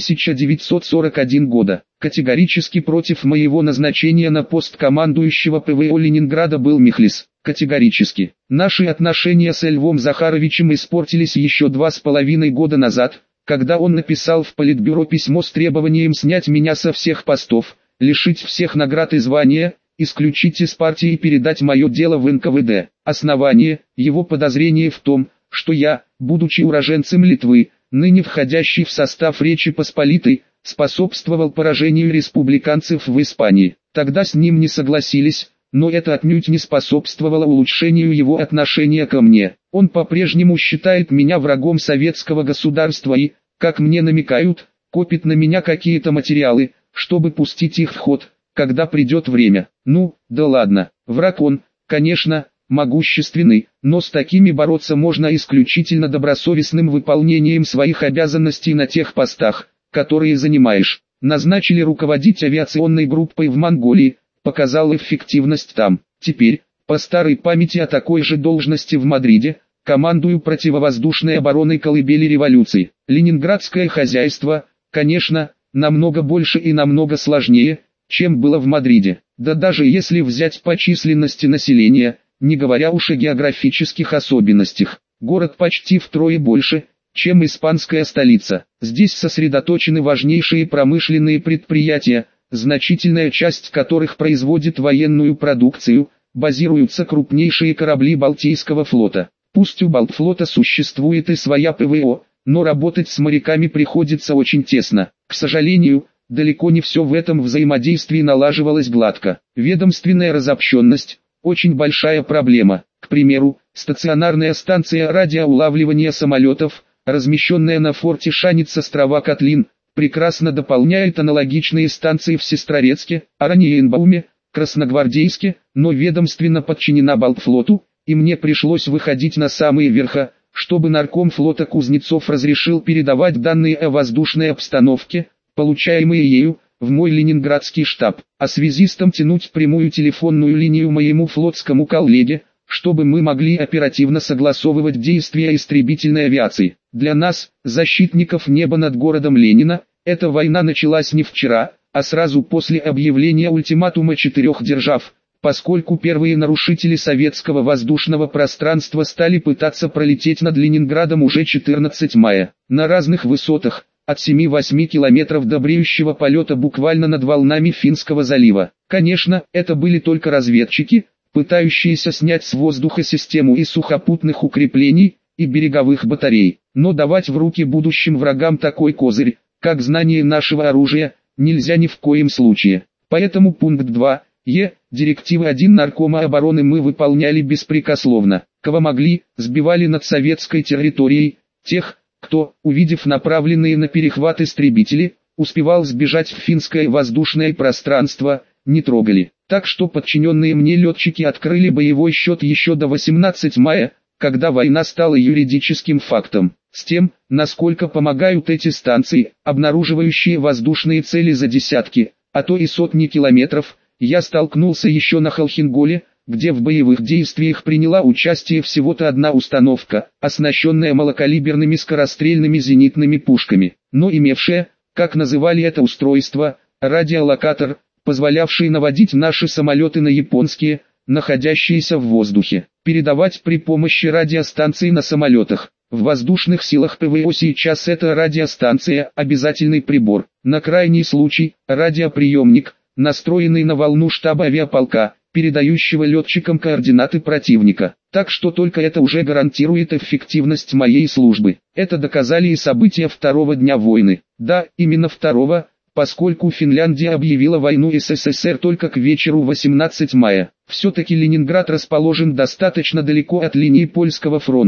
1941 года. Категорически против моего назначения на пост командующего ПВО Ленинграда был Михлис. Категорически. Наши отношения с Львом Захаровичем испортились еще 2,5 года назад, когда он написал в Политбюро письмо с требованием снять меня со всех постов, лишить всех наград и звания, исключить из партии и передать мое дело в НКВД. Основание его подозрения в том, что я, будучи уроженцем Литвы, ныне входящий в состав Речи Посполитой, способствовал поражению республиканцев в Испании. Тогда с ним не согласились, но это отнюдь не способствовало улучшению его отношения ко мне. Он по-прежнему считает меня врагом советского государства и, как мне намекают, копит на меня какие-то материалы, чтобы пустить их в ход, когда придет время. Ну, да ладно, враг он, конечно, могущественный, но с такими бороться можно исключительно добросовестным выполнением своих обязанностей на тех постах, которые занимаешь. Назначили руководить авиационной группой в Монголии, показал эффективность там. Теперь, по старой памяти о такой же должности в Мадриде, командую противовоздушной обороной колыбели революции. Ленинградское хозяйство, конечно, намного больше и намного сложнее, чем было в Мадриде. Да даже если взять по численности населения, не говоря уж о географических особенностях, город почти втрое больше, чем испанская столица. Здесь сосредоточены важнейшие промышленные предприятия, значительная часть которых производит военную продукцию, базируются крупнейшие корабли Балтийского флота. Пусть у Балтфлота существует и своя ПВО, но работать с моряками приходится очень тесно. К сожалению, далеко не все в этом взаимодействии налаживалось гладко. Ведомственная разобщенность – очень большая проблема. К примеру, стационарная станция радиоулавливания самолетов, размещенная на форте Шанец острова Котлин, прекрасно дополняет аналогичные станции в Сестрорецке, Ораниенбауме, Красногвардейске, но ведомственно подчинена Балтфлоту, и мне пришлось выходить на самые верха, чтобы нарком флота Кузнецов разрешил передавать данные о воздушной обстановке, получаемые ею, в мой ленинградский штаб, а связистам тянуть прямую телефонную линию моему флотскому коллеге, чтобы мы могли оперативно согласовывать действия истребительной авиации. Для нас, защитников неба над городом Ленина, эта война началась не вчера, а сразу после объявления ультиматума 4 держав, поскольку первые нарушители советского воздушного пространства стали пытаться пролететь над Ленинградом уже 14 мая, на разных высотах, от 7-8 километров до бреющего полета буквально над волнами Финского залива. Конечно, это были только разведчики, пытающиеся снять с воздуха систему из сухопутных укреплений и береговых батарей. Но давать в руки будущим врагам такой козырь, как знание нашего оружия, нельзя ни в коем случае. Поэтому пункт 2, директивы 1 Наркома обороны мы выполняли беспрекословно. Кого могли, сбивали над советской территорией, тех, кто, увидев направленные на перехват истребители, успевал сбежать в финское воздушное пространство, не трогали. Так что подчиненные мне летчики открыли боевой счет еще до 18 мая, когда война стала юридическим фактом. С тем, насколько помогают эти станции, обнаруживающие воздушные цели за десятки, а то и сотни километров, я столкнулся еще на Холхенголе, где в боевых действиях приняла участие всего-то одна установка, оснащенная малокалиберными скорострельными зенитными пушками, но имевшая, как называли это устройство, радиолокатор, позволявший наводить наши самолеты на японские, находящиеся в воздухе, передавать при помощи радиостанции на самолетах. В воздушных силах ПВО сейчас эта радиостанция – обязательный прибор, на крайний случай – радиоприемник, настроенный на волну штаба авиаполка, передающего летчикам координаты противника. Так что только это уже гарантирует эффективность моей службы. Это доказали и события второго дня войны. Да, именно второго, поскольку Финляндия объявила войну СССР только к вечеру 18 мая. Все-таки Ленинград расположен достаточно далеко от линии Польского фронта,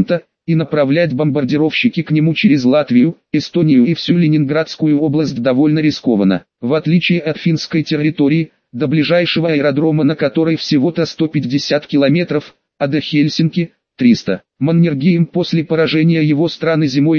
и направлять бомбардировщики к нему через Латвию, Эстонию и всю Ленинградскую область довольно рискованно. В отличие от финской территории, до ближайшего аэродрома, на которой всего-то 150 километров, а до Хельсинки – 300. Маннергейм после поражения его страны зимой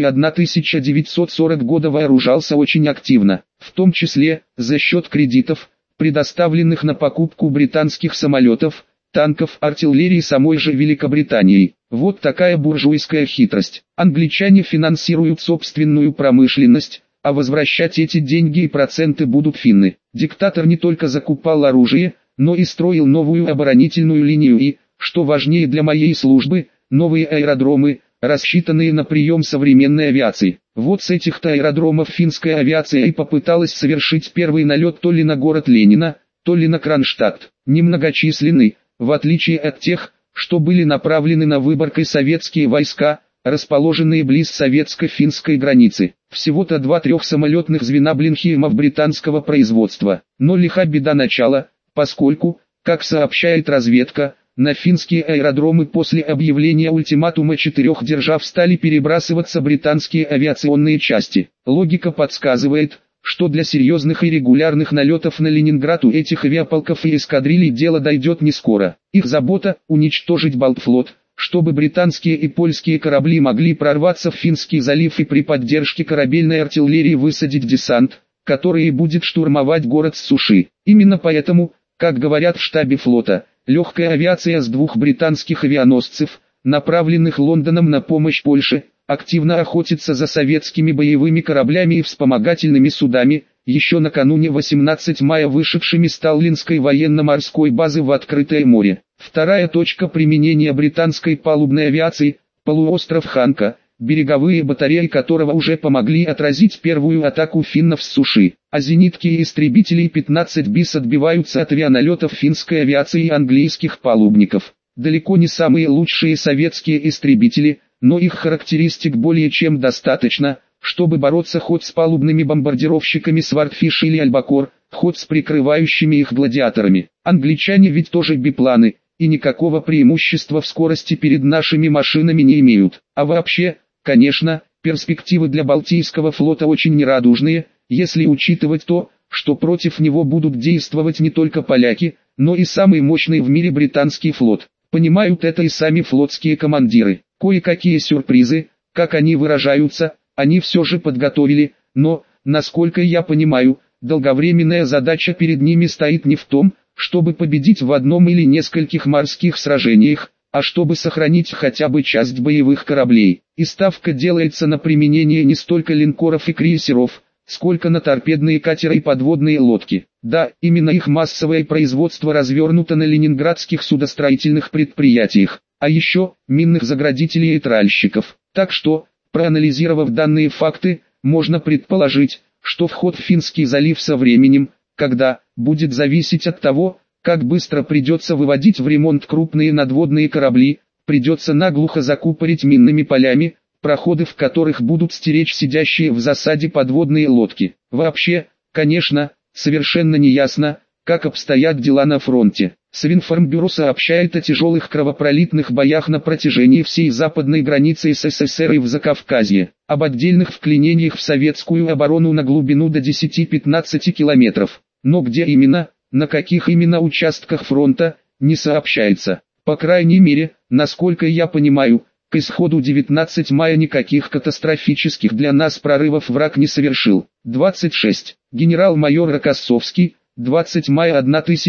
1940 года вооружался очень активно, в том числе за счет кредитов, предоставленных на покупку британских самолетов, танков, артиллерии самой же Великобритании. Вот такая буржуйская хитрость. Англичане финансируют собственную промышленность, а возвращать эти деньги и проценты будут финны. Диктатор не только закупал оружие, но и строил новую оборонительную линию и, что важнее для моей службы, новые аэродромы, рассчитанные на прием современной авиации. Вот с этих-то аэродромов финская авиация и попыталась совершить первый налет то ли на город Ленина, то ли на Кронштадт. Немногочисленный, в отличие от тех, что были направлены на Выборг и советские войска, расположенные близ советско-финской границы. Всего-то 2-3 самолетных звена Блинхеймов британского производства. Но лиха беда начала, поскольку, как сообщает разведка, на финские аэродромы после объявления ультиматума 4 держав стали перебрасываться британские авиационные части. Логика подсказывает, что для серьезных и регулярных налетов на Ленинград у этих авиаполков и эскадрилей дело дойдет не скоро. Их забота – уничтожить Балтфлот, чтобы британские и польские корабли могли прорваться в Финский залив и при поддержке корабельной артиллерии высадить десант, который и будет штурмовать город с суши. Именно поэтому, как говорят в штабе флота, легкая авиация с 2 британских авианосцев, направленных Лондоном на помощь Польше, активно охотится за советскими боевыми кораблями и вспомогательными судами, еще накануне 18 мая вышедшими с Таллинской военно-морской базы в открытое море. Вторая точка применения британской палубной авиации – полуостров Ханка, береговые батареи которого уже помогли отразить первую атаку финнов с суши, а зенитки и истребители 15 БИС отбиваются от авианалетов финской авиации и английских палубников. Далеко не самые лучшие советские истребители, но их характеристик более чем достаточно, чтобы бороться хоть с палубными бомбардировщиками Свардфиш или Альбакор, хоть с прикрывающими их гладиаторами. Англичане ведь тоже бипланы, и никакого преимущества в скорости перед нашими машинами не имеют. А вообще, конечно, перспективы для Балтийского флота очень нерадужные, если учитывать то, что против него будут действовать не только поляки, но и самый мощный в мире британский флот. Понимают это и сами флотские командиры. Кое-какие сюрпризы, как они выражаются, они все же подготовили, но, насколько я понимаю, долговременная задача перед ними стоит не в том, чтобы победить в одном или нескольких морских сражениях, а чтобы сохранить хотя бы часть боевых кораблей. И ставка делается на применение не столько линкоров и крейсеров, сколько на торпедные катеры и подводные лодки. Да, именно их массовое производство развернуто на ленинградских судостроительных предприятиях, а еще минных заградителей и тральщиков. Так что, проанализировав данные факты, можно предположить, что вход в Финский залив со временем, когда, будет зависеть от того, как быстро придется выводить в ремонт крупные надводные корабли, придется наглухо закупорить минными полями, проходы в которых будут стеречь сидящие в засаде подводные лодки. Вообще, конечно, совершенно неясно, как обстоят дела на фронте. Совинформбюро сообщает о тяжелых кровопролитных боях на протяжении всей западной границы СССР и в Закавказье, об отдельных вклинениях в советскую оборону на глубину до 10-15 километров. Но где именно, на каких именно участках фронта, не сообщается. По крайней мере, насколько я понимаю, к исходу 19 мая никаких катастрофических для нас прорывов враг не совершил. 26. Генерал-майор Рокоссовский, 20 мая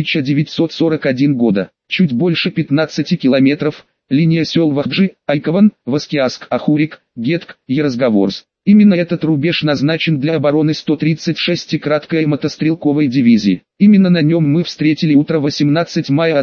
1941 года. Чуть больше 15 километров, линия сел Вахджи, Айкован, Воскиаск, Ахурик, Гетк, Ярозговорс. Именно этот рубеж назначен для обороны 136-й краткой мотострелковой дивизии. Именно на нем мы встретили утро 18 мая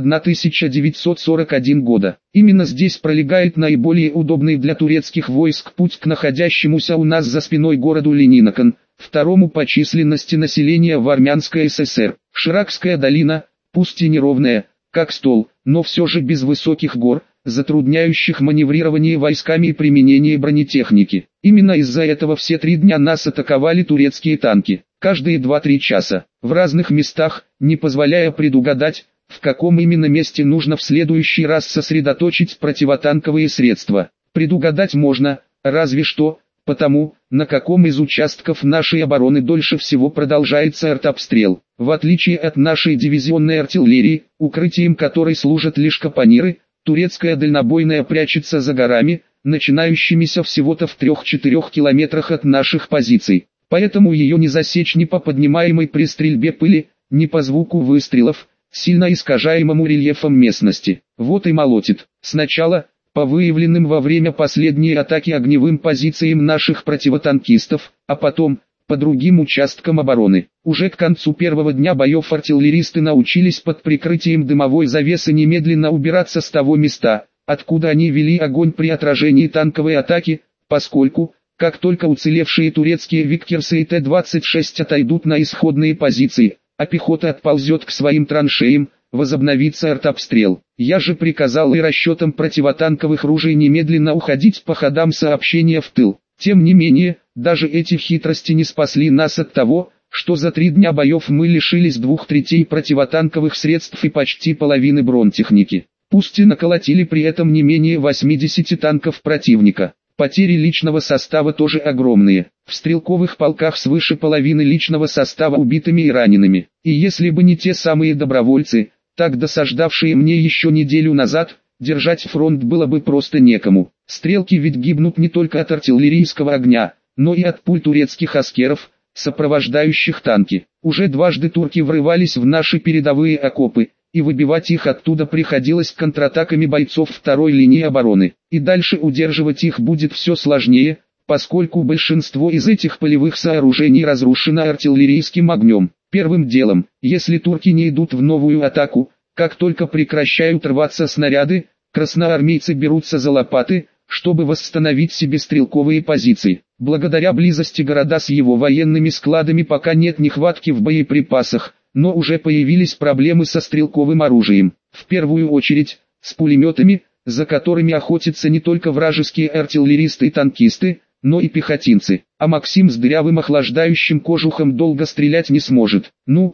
1941 года. Именно здесь пролегает наиболее удобный для турецких войск путь к находящемуся у нас за спиной городу Ленинакан, второму по численности населения в Армянской ССР. Ширакская долина, пусть и неровная, как стол, но все же без высоких гор, затрудняющих маневрирование войсками и применение бронетехники. Именно из-за этого все 3 дня нас атаковали турецкие танки, каждые 2-3 часа, в разных местах, не позволяя предугадать, в каком именно месте нужно в следующий раз сосредоточить противотанковые средства. предугадать можно, разве что, потому, на каком из участков нашей обороны дольше всего продолжается артобстрел. В отличие от нашей дивизионной артиллерии, укрытием которой служат лишь капониры, турецкая дальнобойная прячется за горами, начинающимися всего-то в 3-4 километрах от наших позиций. Поэтому ее не засечь ни по поднимаемой при стрельбе пыли, ни по звуку выстрелов, сильно искажаемому рельефом местности. Вот и молотит. Сначала, по выявленным во время последней атаки огневым позициям наших противотанкистов, а потом, по другим участкам обороны. Уже к концу первого дня боев артиллеристы научились под прикрытием дымовой завесы немедленно убираться с того места, откуда они вели огонь при отражении танковой атаки, поскольку, как только уцелевшие турецкие Виккерсы и Т-26 отойдут на исходные позиции, а пехота отползет к своим траншеям, возобновится артобстрел. Я же приказал и расчетам противотанковых ружей немедленно уходить по ходам сообщения в тыл. Тем не менее, даже эти хитрости не спасли нас от того, что за 3 дня боев мы лишились 2/3 противотанковых средств и почти половины бронетехники. Пусть и наколотили при этом не менее 80 танков противника. Потери личного состава тоже огромные. В стрелковых полках свыше половины личного состава убитыми и ранеными. И если бы не те самые добровольцы, так досаждавшие мне еще неделю назад, держать фронт было бы просто некому. Стрелки ведь гибнут не только от артиллерийского огня, но и от пуль турецких аскеров, сопровождающих танки. Уже дважды турки врывались в наши передовые окопы, и выбивать их оттуда приходилось контратаками бойцов второй линии обороны. И дальше удерживать их будет все сложнее, поскольку большинство из этих полевых сооружений разрушено артиллерийским огнем. Первым делом, если турки не идут в новую атаку, как только прекращают рваться снаряды, красноармейцы берутся за лопаты, чтобы восстановить себе стрелковые позиции. Благодаря близости города с его военными складами пока нет нехватки в боеприпасах, но уже появились проблемы со стрелковым оружием. В первую очередь, с пулеметами, за которыми охотятся не только вражеские артиллеристы и танкисты, но и пехотинцы. А Максим с дырявым охлаждающим кожухом долго стрелять не сможет.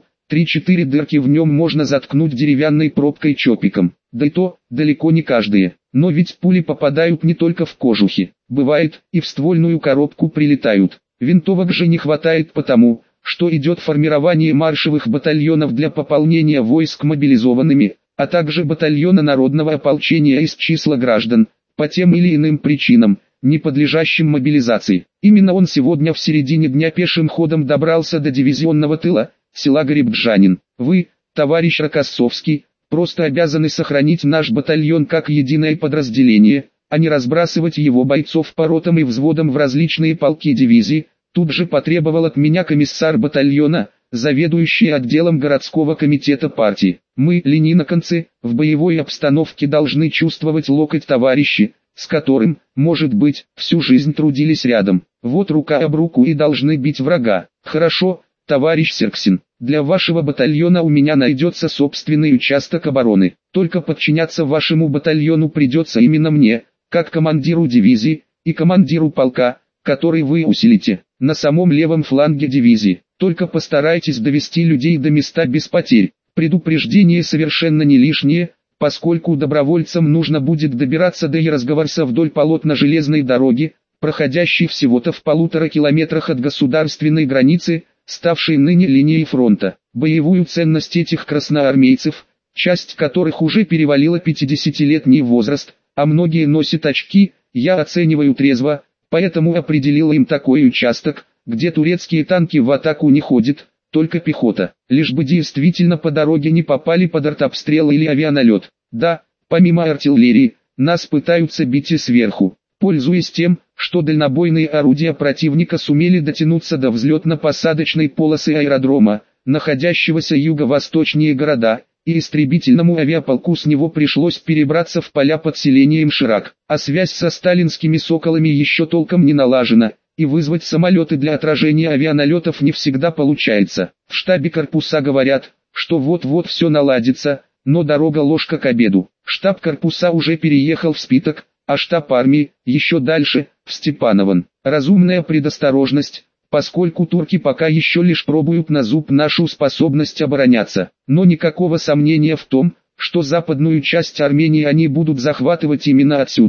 3-4 дырки в нем можно заткнуть деревянной пробкой-чопиком. Да и то, далеко не каждые. Но ведь пули попадают не только в кожухи. Бывает, и в ствольную коробку прилетают. Винтовок же не хватает потому, что идет формирование маршевых батальонов для пополнения войск мобилизованными, а также батальона народного ополчения из числа граждан, по тем или иным причинам, не подлежащим мобилизации. Именно он сегодня в середине дня пешим ходом добрался до дивизионного тыла, села Горебджанин. Вы, товарищ Рокоссовский, просто обязаны сохранить наш батальон как единое подразделение, а не разбрасывать его бойцов по ротам и взводам в различные полки дивизии. Тут же потребовал от меня комиссар батальона, заведующий отделом городского комитета партии. Мы, лениноконцы, в боевой обстановке должны чувствовать локоть товарища, с которым, может быть, всю жизнь трудились рядом. Вот рука об руку и должны бить врага. Хорошо, товарищ Серксин, для вашего батальона у меня найдется собственный участок обороны. Только подчиняться вашему батальону придется именно мне, как командиру дивизии, и командиру полка, который вы усилите, на самом левом фланге дивизии. Только постарайтесь довести людей до места без потерь. Предупреждение совершенно не лишнее, поскольку добровольцам нужно будет добираться до Ярославца вдоль полотна железной дороги, проходящей всего-то в 1,5 километрах от государственной границы, ставшей ныне линией фронта. Боевую ценность этих красноармейцев, часть которых уже перевалила 50-летний возраст, а многие носят очки, я оцениваю трезво, поэтому определил им такой участок, где турецкие танки в атаку не ходят, только пехота, лишь бы действительно по дороге не попали под артобстрел или авианалет. Да, помимо артиллерии, нас пытаются бить и сверху. Пользуясь тем, что дальнобойные орудия противника сумели дотянуться до взлетно-посадочной полосы аэродрома, находящегося юго-восточнее города, и истребительному авиаполку с него пришлось перебраться в поля под селением Ширак, а связь со сталинскими «Соколами» еще толком не налажена, и вызвать самолеты для отражения авианалетов не всегда получается. В штабе корпуса говорят, что вот-вот все наладится, но дорога ложка к обеду. Штаб корпуса уже переехал в Спиток, а штаб армии, еще дальше, в Степанован. Разумная предосторожность, поскольку турки пока еще лишь пробуют на зуб нашу способность обороняться. Но никакого сомнения в том, что западную часть Армении они будут захватывать именно отсюда,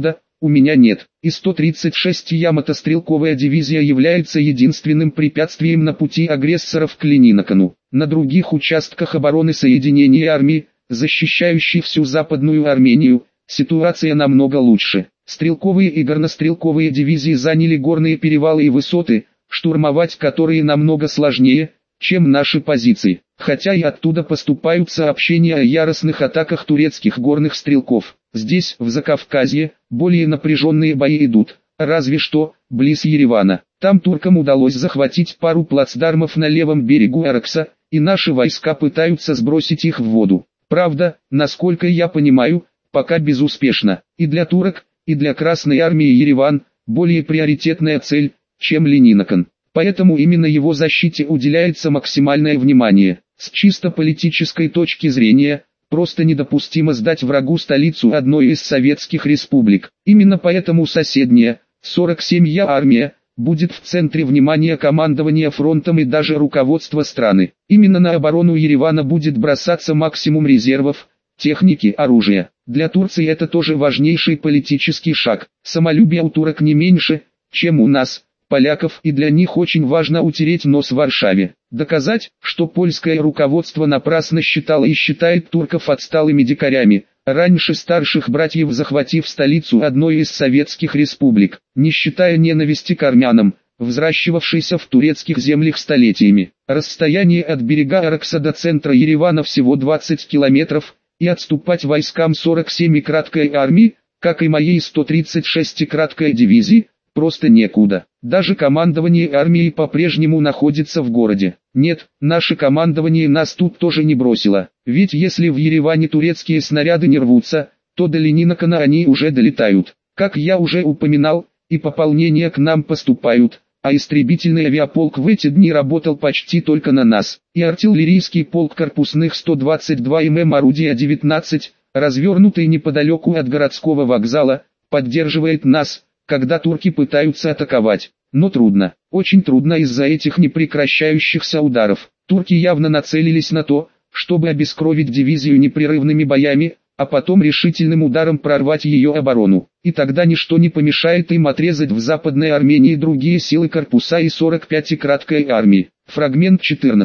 у меня нет. И 136-я мотострелковая дивизия является единственным препятствием на пути агрессоров к Ленинакану. На других участках обороны соединения армии, защищающих всю Западную Армению, ситуация намного лучше. Стрелковые и горнострелковые дивизии заняли горные перевалы и высоты, штурмовать которые намного сложнее, чем наши позиции. Хотя и оттуда поступают сообщения о яростных атаках турецких горных стрелков. Здесь, в Закавказье, более напряженные бои идут, разве что, близ Еревана. Там туркам удалось захватить пару плацдармов на левом берегу Аракса, и наши войска пытаются сбросить их в воду. Правда, насколько я понимаю, пока безуспешно. И для турок, и для Красной армии Ереван – более приоритетная цель, чем Ленинакан. Поэтому именно его защите уделяется максимальное внимание. С чисто политической точки зрения, просто недопустимо сдать врагу столицу одной из советских республик. Именно поэтому соседняя, 47-я армия, будет в центре внимания командования фронтом и даже руководства страны. Именно на оборону Еревана будет бросаться максимум резервов, техники, оружия. Для Турции это тоже важнейший политический шаг. Самолюбие у турок не меньше, чем у нас, поляков, и для них очень важно утереть нос в Варшаве. Доказать, что польское руководство напрасно считало и считает турков отсталыми дикарями, раньше старших братьев захватив столицу одной из советских республик, не считая ненависти к армянам, взращивавшейся в турецких землях столетиями. Расстояние от берега Аракса до центра Еревана всего 20 километров, и отступать войскам 47-й краткой армии, как и моей 136-й краткой дивизии, просто некуда. Даже командование армии по-прежнему находится в городе. Нет, наше командование нас тут тоже не бросило. Ведь если в Ереване турецкие снаряды не рвутся, то до Ленинакана они уже долетают. Как я уже упоминал, и пополнения к нам поступают, а истребительный авиаполк в эти дни работал почти только на нас. И артиллерийский полк корпусных 122 мм орудия 19, развернутый неподалеку от городского вокзала, поддерживает нас, когда турки пытаются атаковать. Но трудно, очень трудно из-за этих непрекращающихся ударов. Турки явно нацелились на то, чтобы обескровить дивизию непрерывными боями, а потом решительным ударом прорвать ее оборону. И тогда ничто не помешает им отрезать в Западной Армении другие силы корпуса и 45-й краткой армии. Фрагмент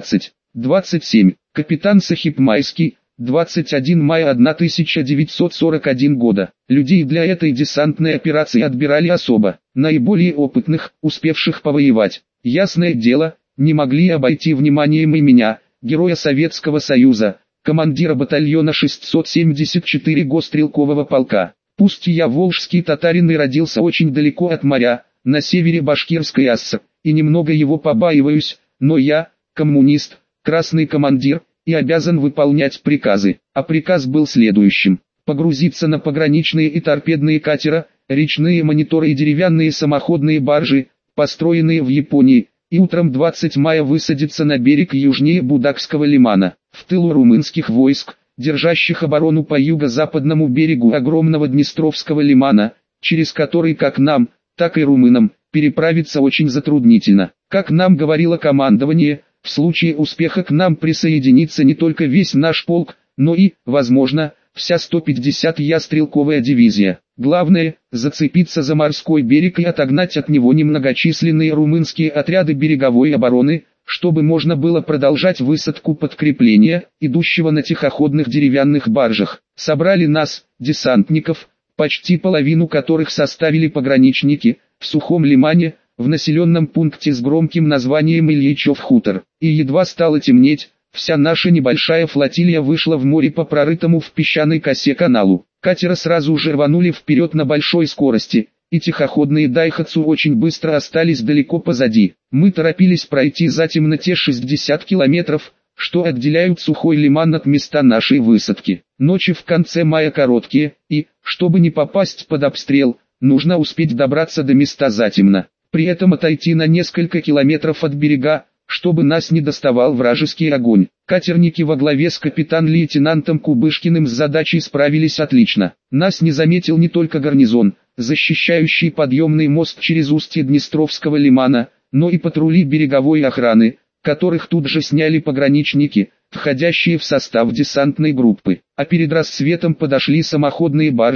14.27. Капитан Сахип Майский, 21 мая 1941 года. Людей для этой десантной операции отбирали особо, наиболее опытных, успевших повоевать. Ясное дело, не могли обойти вниманием и меня, героя Советского Союза, командира батальона 674 Гострелкового полка. Пусть я волжский татарин и родился очень далеко от моря, на севере Башкирской АСС, и немного его побаиваюсь, но я, коммунист, красный командир, и обязан выполнять приказы. А приказ был следующим: погрузиться на пограничные и торпедные катера, речные мониторы и деревянные самоходные баржи, построенные в Японии, и утром 20 мая высадиться на берег южнее Будакского лимана, в тылу румынских войск, держащих оборону по юго-западному берегу огромного Днестровского лимана, через который как нам, так и румынам, переправиться очень затруднительно. Как нам говорило командование, в случае успеха к нам присоединится не только весь наш полк, но и, возможно, вся 150-я стрелковая дивизия. Главное – зацепиться за морской берег и отогнать от него немногочисленные румынские отряды береговой обороны, чтобы можно было продолжать высадку подкрепления, идущего на тихоходных деревянных баржах. Собрали нас, десантников, почти половину которых составили пограничники, в сухом лимане, в населенном пункте с громким названием Ильичев хутор. И едва стало темнеть, вся наша небольшая флотилия вышла в море по прорытому в песчаной косе каналу. Катера сразу же рванули вперед на большой скорости, и тихоходные дайхатсу очень быстро остались далеко позади. Мы торопились пройти затем на те 60 километров, что отделяют сухой лиман от места нашей высадки. Ночи в конце мая короткие, и, чтобы не попасть под обстрел, нужно успеть добраться до места затемно. При этом отойти на несколько километров от берега, чтобы нас не доставал вражеский огонь. Катерники во главе с капитан-лейтенантом Кубышкиным с задачей справились отлично. Нас не заметил не только гарнизон, защищающий подъемный мост через устье Днестровского лимана, но и патрули береговой охраны, которых тут же сняли пограничники, входящие в состав десантной группы. А перед рассветом подошли самоходные баржи,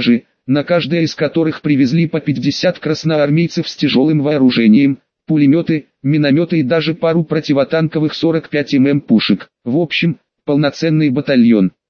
на каждое из которых привезли по 50 красноармейцев с тяжелым вооружением, пулеметы, минометы и даже пару противотанковых 45 мм пушек. В общем, полноценный батальон.